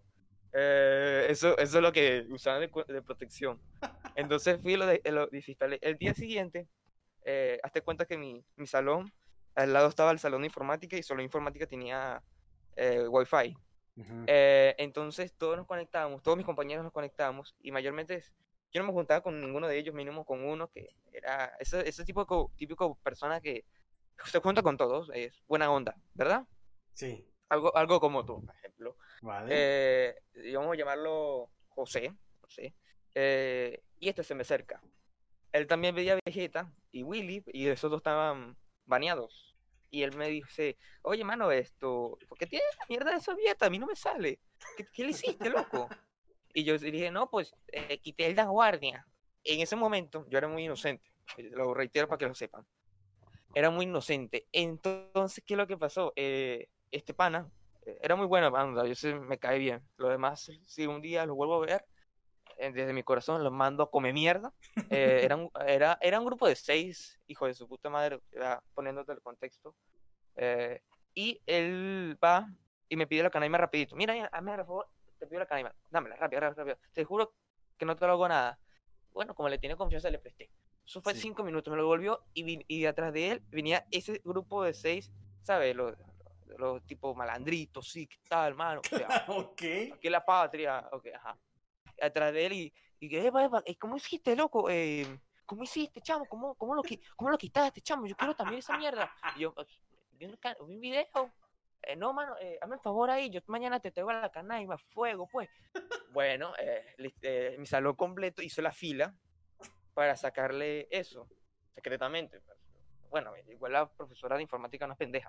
Eh, eso, eso es lo que usaban de, cu- de protección. Entonces fui y lo, de, lo desinstalé. El día siguiente, eh, hazte cuenta que mi, mi salón, al lado estaba el salón de informática y solo informática tenía eh, Wi-Fi. Ujú. Eh, entonces todos nos conectábamos, todos mis compañeros nos conectábamos y mayormente es- yo no me juntaba con ninguno de ellos, mínimo con uno que era ese, ese tipo de co- típico persona que se junta con todos, es buena onda, ¿verdad? Sí, Algo, algo como tú, por ejemplo. vale. Eh, y vamos a llamarlo José, José. Eh, y este se me acerca. Él también veía Vegeta y Willy, y esos dos estaban baneados. Y él me dice, oye, mano, esto, ¿por qué tienes la mierda de esa abierta? A mí no me sale. ¿Qué, qué le hiciste, loco? Y yo dije, no, pues eh, quité el da guardia. En ese momento yo era muy inocente, eh, lo reitero para que lo sepan. Era muy inocente. Entonces, ¿qué es lo que pasó? Eh, este pana eh, era muy buena banda, yo sé, me cae bien. Lo demás, si un día lo vuelvo a ver, eh, desde mi corazón los mando a comer mierda. Eh, era, un, era, era un grupo de seis, hijo de su puta madre, ya poniéndote el contexto. Eh, y él va y me pide la canaima rapidito. Mira, ya, hazme por favor, te pido la canaima. Dámela, rápido, rápido, rápido. Te juro que no te lo hago nada. Bueno, como le tiene confianza, le presté. Eso fue Sí. cinco minutos, me lo devolvió y, vi, y atrás de él venía ese grupo de seis, ¿sabes? Los, los, los tipos malandritos, sí, ¿qué tal, hermano? O sea, Ok. aquí es la patria, ok, ajá. Atrás de él y, y que, Eva, Eva, eh, ¿cómo hiciste, loco? Eh, ¿Cómo hiciste, chamo? ¿Cómo, cómo, lo, qui- ¿Cómo lo quitaste, chamo? Yo quiero también esa mierda. Y yo, "Pues, vi un, ca- vi un video. Eh, no, mano, eh, hazme el favor ahí, yo mañana te traigo a la cana y me fuego, pues. Bueno, eh, lis- eh, mi salón completo hizo la fila para sacarle eso, secretamente. Bueno, igual la profesora de informática no es pendeja.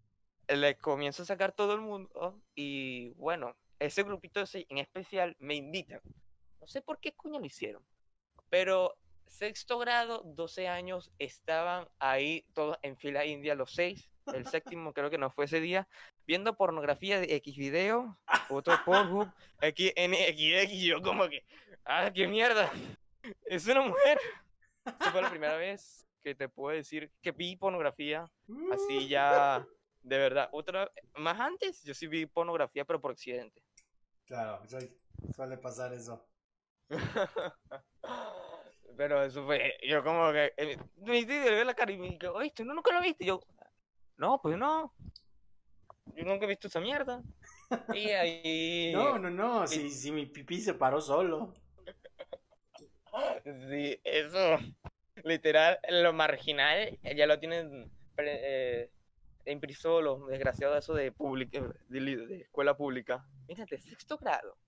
Le comienzo a sacar todo el mundo y bueno, ese grupito ese en especial me invitan. No sé por qué coño lo hicieron, pero sexto grado, doce años, estaban ahí todos en fila india, los seis. El séptimo creo que no fue ese día, viendo pornografía de X video, otro Pornhub, X N X X, yo como que, ah, qué mierda, es una mujer. Esa fue la primera vez que te puedo decir que vi pornografía así ya de verdad. Otra, más antes, yo sí vi pornografía, pero por accidente. Claro, suele, suele pasar eso. Pero eso fue, yo como que, eh, mi tío le ve la cara y me dice, oíste, ¿no nunca lo viste? Y yo, no, pues no, yo nunca he visto esa mierda. Y ahí, No, no, no, y, si, si mi pipí se paró solo. sí, eso, literal, lo marginal, ya lo tienen pre- eh, impreso los desgraciados eso de, pública, de, li- de escuela pública. Fíjate, sexto grado.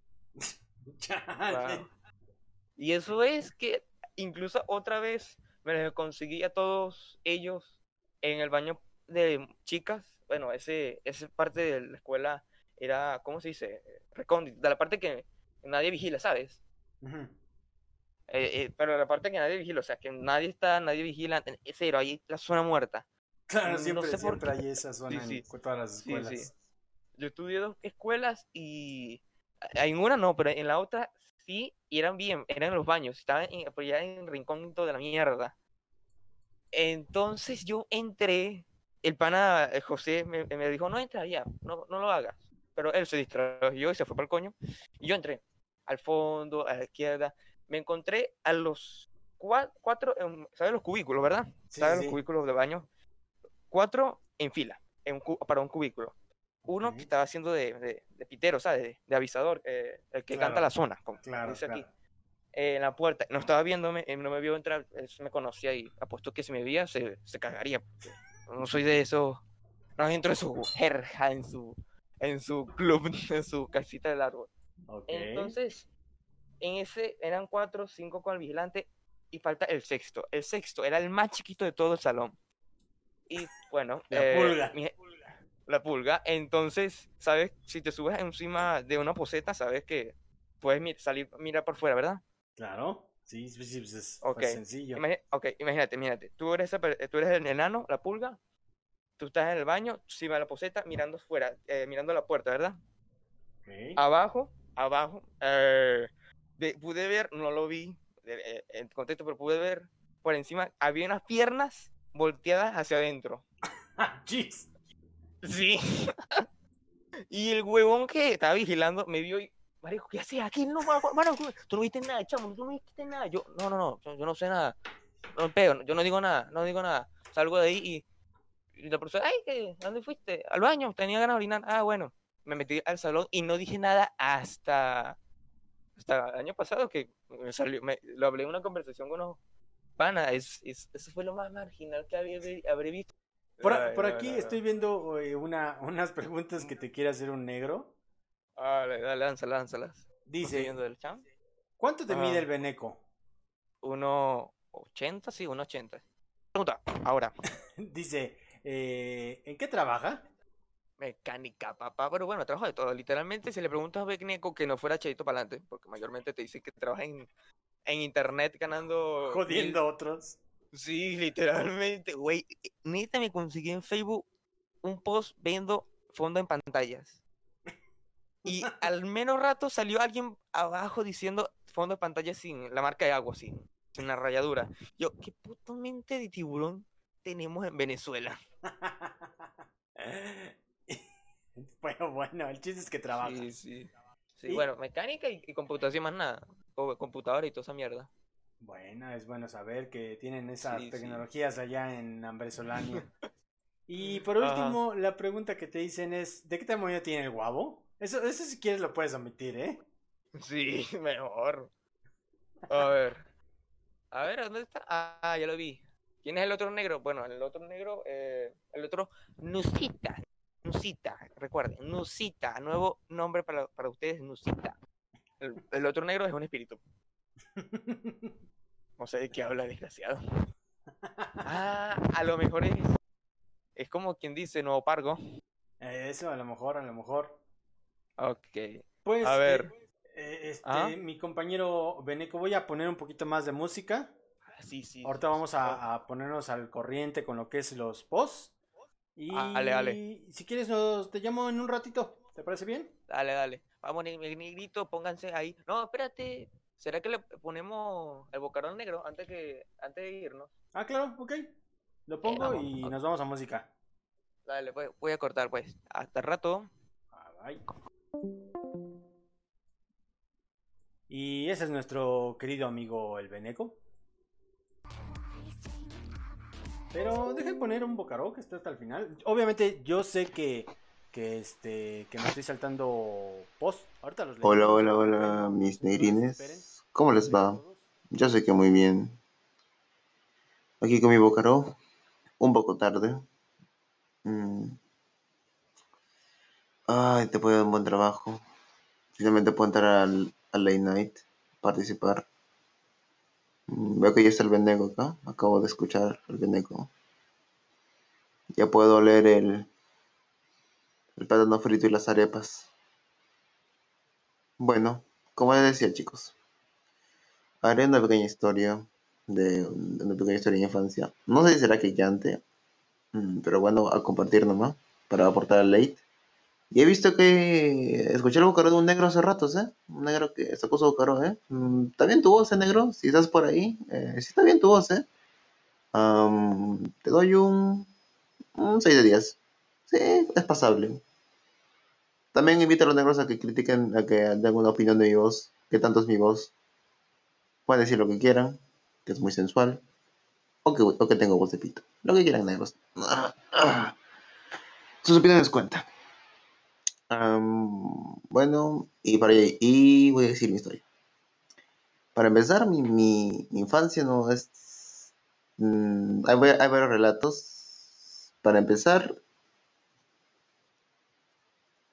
Chale. Wow. Y eso es que incluso otra vez me los conseguí a todos ellos en el baño de chicas. Bueno, ese, esa parte de la escuela era, ¿cómo se dice? Recóndita, de la parte que nadie vigila, ¿sabes? Ujú. Eh, eh, pero la parte que nadie vigila, o sea, que nadie está, nadie vigila, es cero, ahí la zona muerta. Claro, No siempre, sé por siempre qué. hay esa Sí, zona en sí, cu- todas las sí, sí. escuelas. Yo estudié dos escuelas y en una no, pero en la otra sí, y eran bien, eran los baños, estaban en, pero ya en el rincón de la mierda. Entonces yo entré, el pana eh, José me, me dijo, no entra ya, no, no lo hagas. Pero él se distrayó y se fue para el coño. Y yo entré al fondo, a la izquierda. Me encontré a los cua- cuatro, em, ¿sabes los cubículos, verdad? Sí, sí, ¿Sabes los sí. cubículos de baño? Cuatro en fila, en un cu- para un cubículo. Uno que Ok. estaba haciendo de, de, de pitero, ¿sabes? De, de avisador, eh, el que canta Claro, la zona, como claro, dice aquí. claro. Eh, en la puerta, no estaba viéndome, eh, no me vio entrar, él me conocía y apuesto que si me veía se, se cagaría. Porque no soy de eso, no entro en su jerja, en su, en su club, en su casita del árbol. Ok. Entonces, en ese eran cuatro, cinco con el vigilante. y falta el sexto. El sexto era el más chiquito de todo el salón. Y bueno, La eh, pulga. mi- la pulga. Entonces, ¿sabes? Si te subes encima de una poseta, sabes que puedes mi- salir, mirar por fuera, ¿verdad? Claro. Sí, sí, sí, pues es Ok. pues sencillo. Imagi- ok, imagínate, imagínate. Tú eres, esa per- tú eres el enano, la pulga. Tú estás en el baño, encima de la poseta, mirando fuera, eh, mirando la puerta, ¿verdad? Ok. Abajo, abajo, eh, ve- pude ver, no lo vi eh, en contexto, pero pude ver por encima, había unas piernas volteadas hacia adentro. Ah, jeez. Sí. Y el huevón que estaba vigilando me vio y, marico, ¿qué haces aquí? No, mano, mano, tú no viste nada, chamo, tú no viste nada. Yo, no, no, no, yo, yo no sé nada. No me pego, yo no digo nada, no digo nada. Salgo de ahí y, y la profesora, ay, ¿qué? ¿A dónde fuiste? Al baño, tenía ganas de orinar. Ah, bueno. Me metí al salón y no dije nada hasta, hasta el año pasado que me salió, me, lo hablé en una conversación con unos panas. Es, es, eso fue lo más marginal que había, habré visto. Por, Ay, por no, aquí no, estoy no. viendo eh, una, unas preguntas que te quiere hacer un negro. Dale, dale, lánzalas, lánzalas. No estoy Dice, viendo del chat. ¿cuánto te mide el Ajá. veneco? uno ochenta, sí, uno ochenta. Pregunta, ahora, Dice, eh, ¿en qué trabaja? mecánica, papá, pero bueno, trabajo de todo. Literalmente, si le preguntas a Becneco que no fuera Cheito para adelante, porque mayormente te dice que trabaja en, en internet ganando mil. Jodiendo a otros. Sí, literalmente, güey. Neta, me conseguí en Facebook un post viendo fondo en pantallas. Y al menos rato salió alguien abajo diciendo fondo de pantalla sin la marca de agua, sin, sin la rayadura. Yo, ¿qué puta mente de tiburón tenemos en Venezuela? Bueno, bueno, el chiste es que trabaja. Sí, sí. Sí, Y bueno, mecánica y, y computación más nada. O computadora y toda esa mierda. bueno, es bueno saber que tienen esas Sí, sí. tecnologías allá en Ambresolania. Y por Ajá. último, la pregunta que te dicen es, ¿de qué tamaño tiene el guavo? Eso, eso si quieres lo puedes omitir, ¿eh? Sí, mejor. A ver. A ver, ¿dónde está? Ah, ya lo vi. ¿Quién es el otro negro? Bueno, el otro negro, eh, el otro, Nusita. Nusita, recuerden, Nusita. Nuevo nombre para, para ustedes, Nusita. El, el otro negro es un espíritu. No sé de qué habla, desgraciado. Ah, a lo mejor es, es como quien dice nuevo pargo. Eh, Eso a lo mejor, a lo mejor. Ok. A Pues, ver. eh, eh, Ah, este, mi compañero Beneco, voy a poner un poquito más de música. sí, sí. Ahorita vamos Oh, a, a ponernos al corriente con lo que es los posts. dale, dale. Y si quieres, nos, te llamo en un ratito. ¿Te parece bien? Dale, dale. Vamos, ne- negrito, pónganse ahí. No, espérate. ¿Será que le ponemos el bocarón negro antes que antes de irnos? Ah, claro, ok. Lo Eh, pongo vamos. y Ok. nos vamos a música. Dale, pues, voy a cortar, pues. Hasta el rato. Ah, bye. Y ese es nuestro querido amigo el Beneco. Pero dejen poner un bocaró que está hasta el final. Obviamente yo sé que, que, este, que me estoy saltando post. Ahorita los Hola, leemos, hola, no hay hola, problema. mis No se desesperen. negrines. ¿Cómo Vamos a les leer va? todos. Yo sé que muy bien. Aquí con mi bocaró, un poco tarde. Mm. Ay, te puedo dar un buen trabajo. Finalmente puedo entrar al, al late night, participar. Mm, Veo que ya está el Benego acá. Acabo de escuchar el Benego. Ya puedo oler el, el plátano frito y las arepas. Bueno, como les decía, chicos, haré una pequeña historia de una pequeña historia de infancia. No sé si será que llante, mm, pero bueno, a compartir nomás para aportar al late. Y he visto que escuché el bocarón de un negro hace ratos, ¿eh? Un negro que sacó su bocarón, ¿eh? Mm, ¿Está bien tu voz, eh, negro? Si estás por ahí, eh, sí está bien tu voz, ¿eh? Am, te doy un, un seis de diez. Sí, es pasable. También invito a los negros a que critiquen, a que den una opinión de mi voz. ¿Qué tanto es mi voz? Pueden decir lo que quieran, que es muy sensual, o que, o que tengo voz de pito. Lo que quieran, negros. Ah, ah. Sus opiniones cuentan. Am, bueno, y, para, y voy a decir mi historia. Para empezar, mi, mi, mi infancia no es... mm, hay, va- hay varios relatos. Para empezar,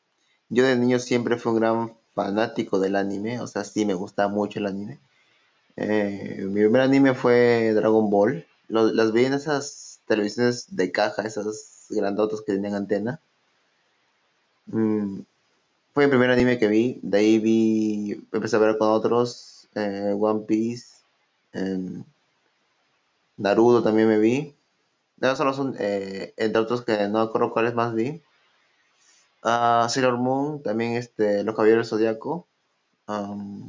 yo de niño siempre fui un gran fanático del anime, o sea, sí me gustaba mucho el anime. Eh, mi primer anime fue Dragon Ball. Lo- las vi en esas televisiones de caja, esas grandotas que tenían antena. Mm, Fue el primer anime que vi. De ahí vi, empecé a ver con otros. eh, One Piece. em, Naruto también me vi. Esos solo son, eh, entre otros que no recuerdo cuáles más vi. Ah, Sailor Moon, también este, Los Caballeros del Zodiaco. am,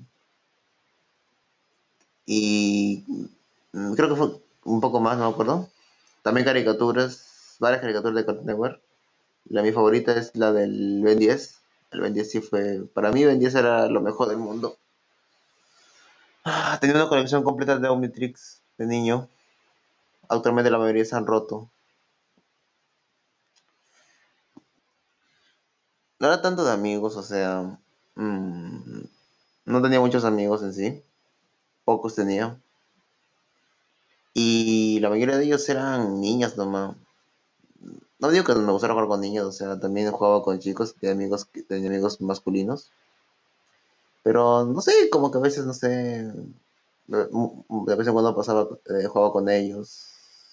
y mm, creo que fue un poco más, no me acuerdo. También caricaturas, varias caricaturas de Cartoon Network. La mi favorita es la del Ben diez. El Ben diez sí fue, para mí Ben diez era lo mejor del mundo. Ah, tenía una colección completa de Omnitrix de niño. Actualmente la mayoría se han roto. No era tanto de amigos, o sea, mm, no tenía muchos amigos en sí, pocos tenía. Y la mayoría de ellos eran niñas nomás. No digo que me gustara jugar con niños, o sea, también jugaba con chicos, tenía amigos, que- tenía amigos masculinos. Pero no sé, como que a veces, no sé, de, de vez en cuando pasaba, eh, jugaba con ellos.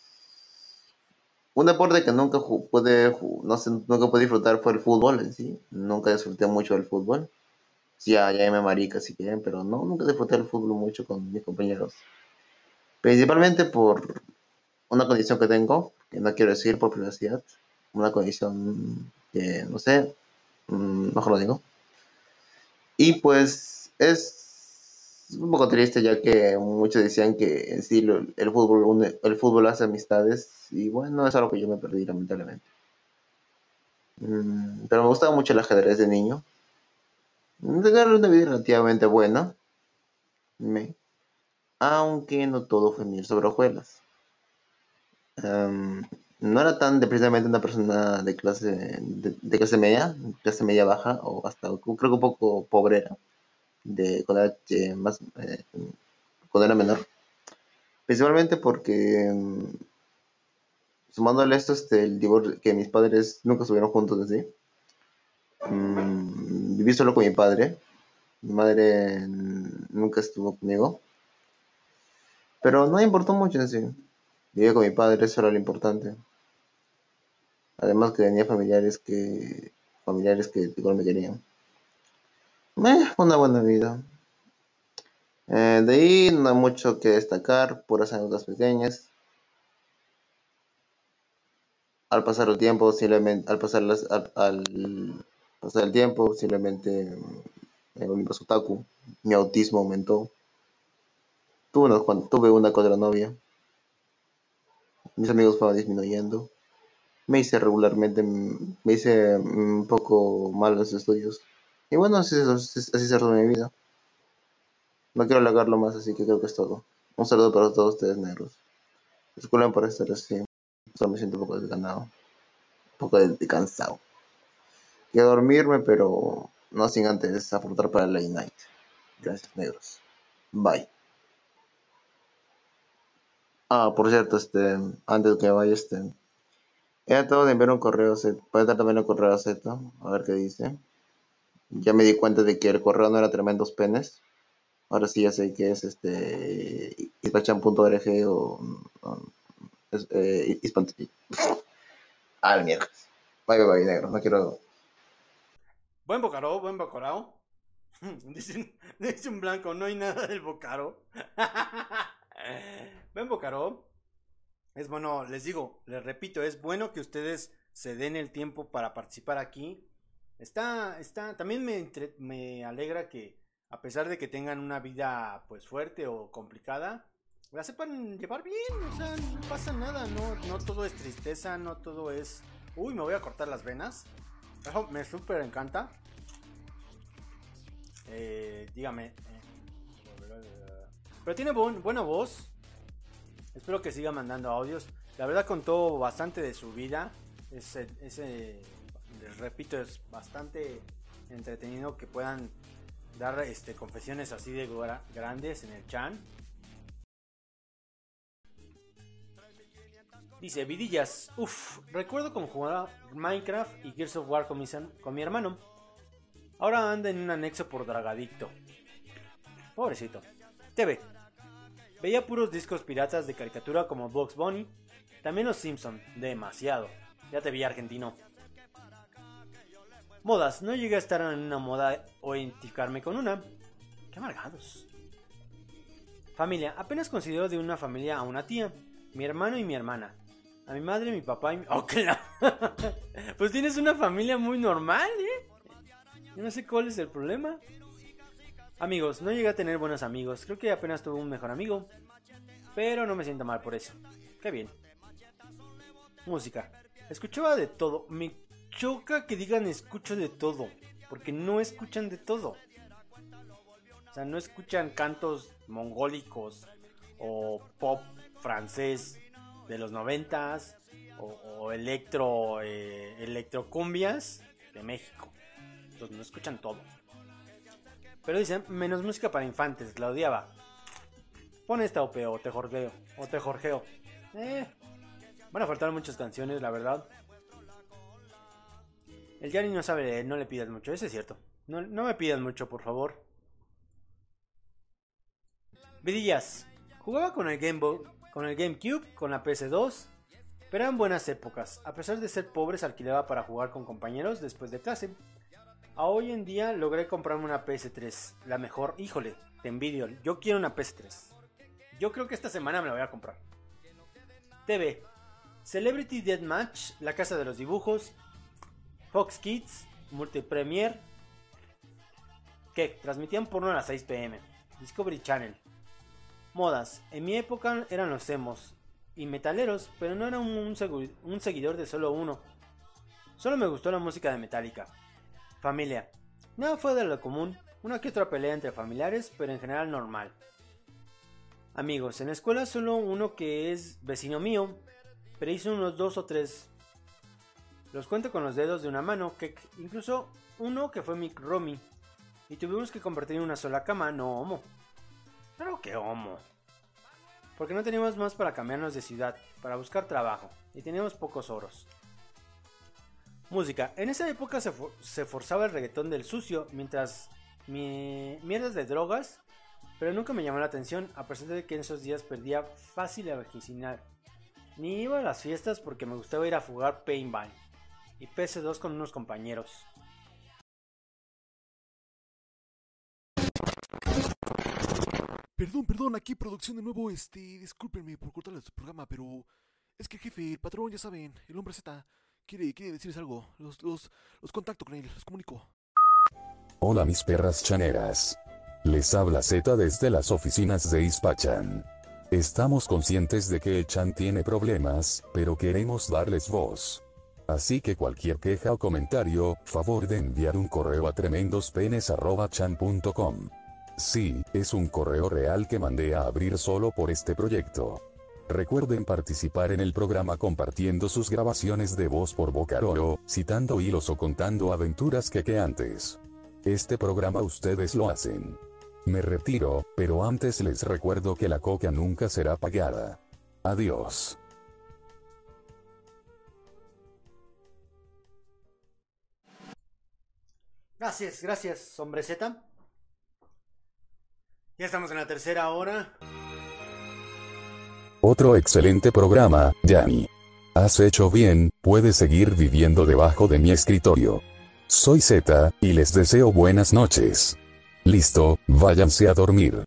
Un deporte que nunca ju- pude, ju- no sé, nunca pude disfrutar fue el fútbol en sí. Nunca disfruté mucho del fútbol. Sí, ya, ya me marica si quieren, pero no, nunca disfruté del fútbol mucho con mis compañeros. Principalmente por una condición que tengo, que no quiero decir por privacidad. Una condición que, no sé, mm, mejor lo digo. Y pues es un poco triste ya que muchos decían que en sí lo- el fútbol, une- el fútbol hace amistades y bueno, es algo que yo me perdí lamentablemente. Mm, pero me gustaba mucho el ajedrez de niño. Tenía una vida relativamente buena, me- aunque no todo fue miel sobre hojuelas. Em, no era tan de, precisamente una persona de clase de, de clase media, clase media baja o hasta creo que un poco pobrera de cuando era, eh, más eh, cuando era menor. Principalmente porque mm, sumándole esto este el divorcio que mis padres nunca estuvieron juntos así. Mm, viví solo con mi padre. Mi madre mm, nunca estuvo conmigo. Pero no me importó mucho en sí. Viví con mi padre, eso era lo importante. Además que tenía familiares que familiares que igual me querían. Eh, una buena vida. Eh, de ahí no hay mucho que destacar, puras anécdotas pequeñas. Al pasar el tiempo, simplemente, al pasar las, al, al pasar el tiempo, simplemente mm, me volví más otaku. Mi autismo aumentó. Tuve una, cuan- tuve una con otra novia. Mis amigos fueron disminuyendo. Me hice regularmente, mm, me hice mm, un poco mal en los estudios. Y bueno, así, así, así cerró mi vida. No quiero alargarlo más, así que creo que es todo. Un saludo para todos ustedes negros. Disculpen por estar así. Solo me siento un poco desganado, un poco de, de cansado. Quiero dormirme, pero no sin antes aportar para la Night. Gracias, negros. Bye. Ah, por cierto, este, antes de que vaya, este, he tratado de enviar un correo, Z, puede dar también un correo a Z, a ver qué dice. Ya me di cuenta de que el correo no era tremendos penes. Ahora sí ya sé que es este ispachan punto org o, o es, eh, hispan- Ah, la mierda. Bye, bye, bye, negro. No quiero. Buen bocaró, buen bocarao. Dice, un- dice un blanco, no hay nada del bocaró. Buen bocaró. Es bueno, les digo, les repito, es bueno que ustedes se den el tiempo para participar aquí. Está, está, también me, entre- me alegra que a pesar de que tengan una vida pues fuerte o complicada, la sepan llevar bien, o sea, no pasa nada, no, no todo es tristeza, no todo es, uy, me voy a cortar las venas. Eso me súper encanta. Eh, dígame. eh, Pero tiene buen- buena voz. Espero que siga mandando audios. La verdad contó bastante de su vida. Ese, ese, les repito, es bastante entretenido que puedan dar este, confesiones así de gra- grandes en el chan. Dice, vidillas, uff, recuerdo cómo jugaba Minecraft y Gears of War con mi, con mi hermano. Ahora anda en un anexo por dragadicto. Pobrecito. T V. Veía puros discos piratas de caricatura como Bugs Bunny, también los Simpson, demasiado. Ya te vi, argentino. Modas, no llegué a estar en una moda o identificarme con una. Qué amargados. Familia, apenas considero de una familia a una tía, mi hermano y mi hermana, a mi madre, mi papá y mi... ¡Oh, claro! Pues tienes una familia muy normal, ¿eh? Yo no sé cuál es el problema. Amigos, no llegué a tener buenos amigos, creo que apenas tuve un mejor amigo, pero no me siento mal por eso. Qué bien. Música. Escuchaba de todo. Me choca que digan escucho de todo, porque no escuchan de todo. O sea, no escuchan cantos mongólicos o pop francés de los noventas o, o electro eh, electrocumbias de México. Entonces no escuchan todo. Pero dicen, menos música para infantes, la odiaba. Pon esta O P o te jorgeo, o te jorgeo. Eh, van a faltar muchas canciones, la verdad. El Yanni no sabe leer, no le pidas mucho, eso es cierto. No, no me pidas mucho, por favor. Vidillas. Jugaba con el Game Boy, con el GameCube, con la P S dos, pero eran buenas épocas. A pesar de ser pobres, alquilaba para jugar con compañeros después de clase. A hoy en día logré comprarme una P S tres, la mejor. Híjole, te envidio, yo quiero una P S tres. Yo creo que esta semana me la voy a comprar. T V. Celebrity Deathmatch, La Casa de los Dibujos, Fox Kids, Multipremier, que transmitían porno a las seis pe eme. Discovery Channel. Modas. En mi época eran los emos y metaleros, pero no era un, un, segu- un seguidor de solo uno. Solo me gustó la música de Metallica. Familia. Nada fue de lo común, una que otra pelea entre familiares, pero en general normal. Amigos. En la escuela solo uno que es vecino mío, pero hizo unos dos o tres. Los cuento con los dedos de una mano, que incluso uno que fue mi roomie. Y tuvimos que convertir en una sola cama, no homo. Claro que homo. Porque no teníamos más para cambiarnos de ciudad, para buscar trabajo, y teníamos pocos oros. Música. En esa época se, for- se forzaba el reggaetón del sucio, mientras mi- mierdas de drogas, pero nunca me llamó la atención, a pesar de que en esos días perdía fácil la virginidad. Ni iba a las fiestas porque me gustaba ir a jugar paintball y P S dos con unos compañeros. Perdón, perdón, aquí producción de nuevo, este, discúlpenme por cortarles su programa, pero es que el jefe, el patrón, ya saben, el hombre Z, quiere, quiere decirles algo, los, los, los contacto con él, los comunico. Hola mis perras chaneras. Les habla Z desde las oficinas de Ispachan. Estamos conscientes de que el Chan tiene problemas, pero queremos darles voz. Así que cualquier queja o comentario, favor de enviar un correo a tremendospenes arroba chan punto com. Sí, es un correo real que mandé a abrir solo por este proyecto. Recuerden participar en el programa compartiendo sus grabaciones de voz por Bocaroro, citando hilos o contando aventuras que que antes. Este programa ustedes lo hacen. Me retiro, pero antes les recuerdo que la coca nunca será pagada. Adiós. Gracias, gracias, hombre Z. Ya estamos en la tercera hora. Otro excelente programa, Yanni. Has hecho bien, puedes seguir viviendo debajo de mi escritorio. Soy Z, y les deseo buenas noches. Listo, váyanse a dormir.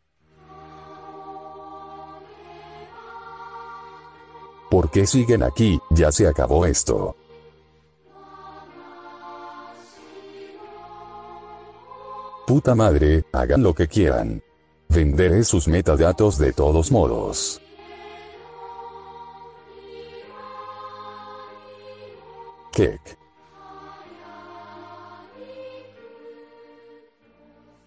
¿Por qué siguen aquí? Ya se acabó esto. Puta madre, hagan lo que quieran. Venderé sus metadatos de todos modos. Kek.